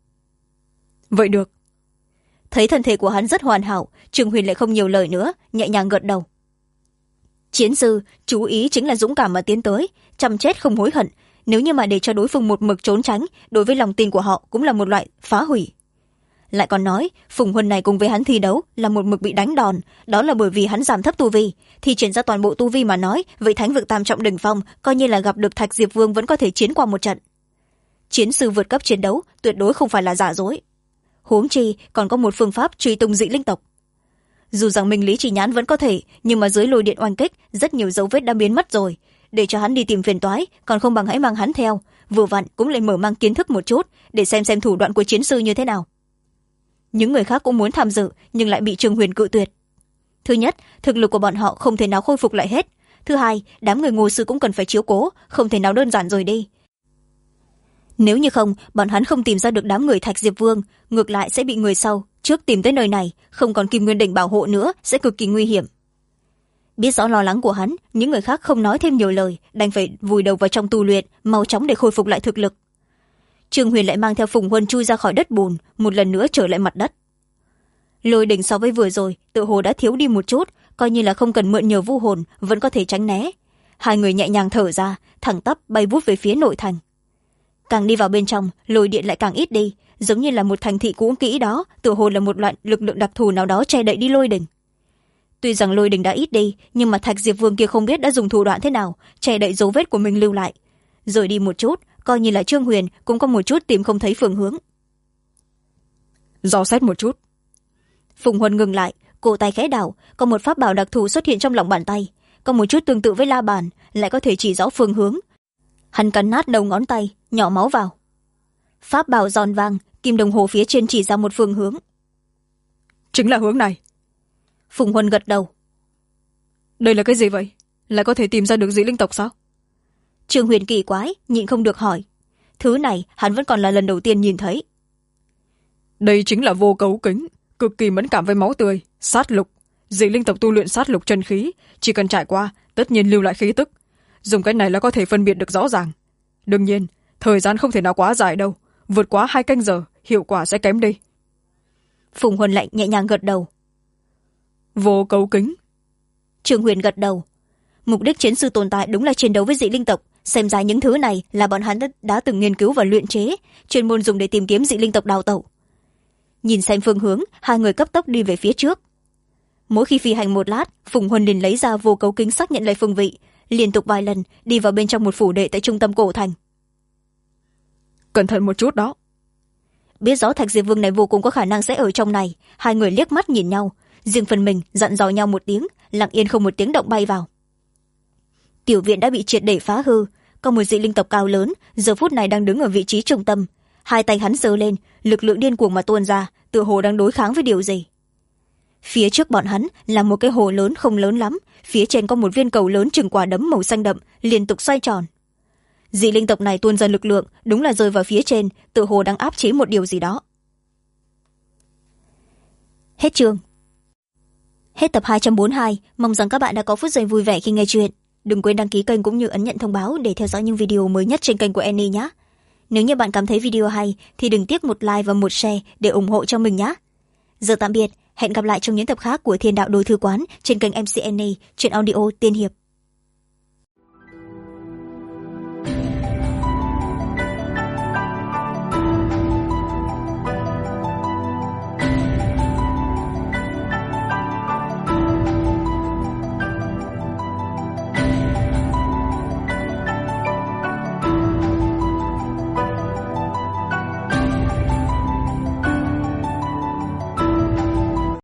Vậy được. Thấy thân thể của hắn rất hoàn hảo, Trương Huyền lại không nhiều lời nữa, nhẹ nhàng gật đầu. Chiến sư, chú ý chính là dũng cảm mà tiến tới, chăm chết không hối hận. Nếu như mà để cho đối phương một mực trốn tránh, đối với lòng tin của họ cũng là một loại phá hủy. Lại còn nói, Phùng Huân này cùng với hắn thi đấu là một mực bị đánh đòn, đó là bởi vì hắn giảm thấp tu vi. Thì chuyển ra toàn bộ tu vi mà nói, vậy thánh vực tam trọng đỉnh phong, coi như là gặp được Thạch Diệp Vương vẫn có thể chiến qua một trận. Chiến sư vượt cấp chiến đấu tuyệt đối không phải là giả dối. Huống chi còn có một phương pháp truy tung dị linh tộc. Dù rằng minh lý chỉ nhãn vẫn có thể, nhưng mà dưới lôi điện oanh kích, rất nhiều dấu vết đã biến mất rồi. Để cho hắn đi tìm phiền toái, còn không bằng hãy mang hắn theo, vừa vặn cũng lại mở mang kiến thức một chút, để xem thủ đoạn của chiến sư như thế nào. Những người khác cũng muốn tham dự, nhưng lại bị Trương Huyền cự tuyệt. Thứ nhất, thực lực của bọn họ không thể nào khôi phục lại hết. Thứ hai, đám người Ngô sư cũng cần phải chiếu cố, không thể nào đơn giản rồi đi. Nếu như không, bọn hắn không tìm ra được đám người Thạch Diệp Vương, ngược lại sẽ bị người sau trước tìm tới nơi này, không còn Kim Nguyên Đỉnh bảo hộ nữa, sẽ cực kỳ nguy hiểm. Biết rõ lo lắng của hắn, những người khác không nói thêm nhiều lời, đành phải vùi đầu vào trong tu luyện, mau chóng để khôi phục lại thực lực. Trương Huyền lại mang theo Phùng Huân chui ra khỏi đất bùn, một lần nữa trở lại mặt đất. Lôi đỉnh so với vừa rồi tự hồ đã thiếu đi một chút, coi như là không cần mượn nhờ vu hồn vẫn có thể tránh né. Hai người nhẹ nhàng thở ra, thẳng tắp bay vút về phía nội thành. Càng đi vào bên trong, lôi điện lại càng ít đi, giống như là một thành thị cũ kỹ đó, tự hồ là một loại lực lượng đặc thù nào đó che đậy đi lôi đỉnh. Tuy rằng lôi đỉnh đã ít đi, nhưng mà Thạch Diệp Vương kia không biết đã dùng thủ đoạn thế nào che đậy dấu vết của mình lưu lại. Rồi đi một chút, coi như là Trương Huyền cũng có một chút tìm không thấy phương hướng. Dò xét một chút. Phùng Huân ngừng lại, cổ tay khẽ đảo, có một pháp bảo đặc thù xuất hiện trong lòng bàn tay, có một chút tương tự với la bàn, lại có thể chỉ rõ phương hướng. Hắn cắn nát đầu ngón tay, nhỏ máu vào. Pháp bảo giòn vàng, kim đồng hồ phía trên chỉ ra một phương hướng. Chính là hướng này. Phùng Huân gật đầu. Đây là cái gì vậy? Lại có thể tìm ra được dị linh tộc sao? Trương Huyền kỳ quái, nhịn không được hỏi. Thứ này hắn vẫn còn là lần đầu tiên nhìn thấy. Đây chính là vô cấu kính, cực kỳ mẫn cảm với máu tươi, sát lục. Dị linh tộc tu luyện sát lục chân khí, chỉ cần trải qua, tất nhiên lưu lại khí tức. Dùng cái này là có thể phân biệt được rõ ràng. Đương nhiên, thời gian không thể nào quá dài đâu, vượt quá 2 canh giờ, hiệu quả sẽ kém đi. Phùng Huân lại nhẹ nhàng gật đầu. Vô cấu kính. Trương Huyền gật đầu. Mục đích chiến sư tồn tại đúng là chiến đấu với dị linh tộc, xem ra những thứ này là bọn hắn đã từng nghiên cứu và luyện chế, chuyên môn dùng để tìm kiếm dị linh tộc đào tẩu. Nhìn xem phương hướng, hai người cấp tốc đi về phía trước. Mỗi khi phi hành một lát, Phùng Huân liền lấy ra vô cấu kính xác nhận lại phương vị, liên tục vài lần đi vào bên trong một phủ đệ tại trung tâm cổ thành. Cẩn thận một chút đó. Biết rõ Thạch Diệp Vương này vô cùng có khả năng sẽ ở trong này, hai người liếc mắt nhìn nhau, riêng phần mình dặn dò nhau một tiếng, lặng yên không một tiếng động bay vào. Tiểu viện đã bị triệt để phá hư, có một dị linh tộc cao lớn giờ phút này đang đứng ở vị trí trung tâm, hai tay hắn giơ lên, lực lượng điên cuồng mà tuôn ra, tựa hồ đang đối kháng với điều gì. Phía trước bọn hắn là một cái hồ lớn không lớn lắm, phía trên có một viên cầu lớn chừng quả đấm màu xanh đậm liên tục xoay tròn. Dị linh tộc này tuôn ra lực lượng đúng là rơi vào phía trên, tựa hồ đang áp chế một điều gì đó. Hết chương. Hết tập 242, mong rằng các bạn đã có phút giây vui vẻ khi nghe chuyện. Đừng quên đăng ký kênh cũng như ấn nhận thông báo để theo dõi những video mới nhất trên kênh của Annie nhé. Nếu như bạn cảm thấy video hay thì đừng tiếc một like và một share để ủng hộ cho mình nhé. Giờ tạm biệt, hẹn gặp lại trong những tập khác của Thiên Đạo Đôi Thư Quán trên kênh MC Annie, truyện audio tiên hiệp.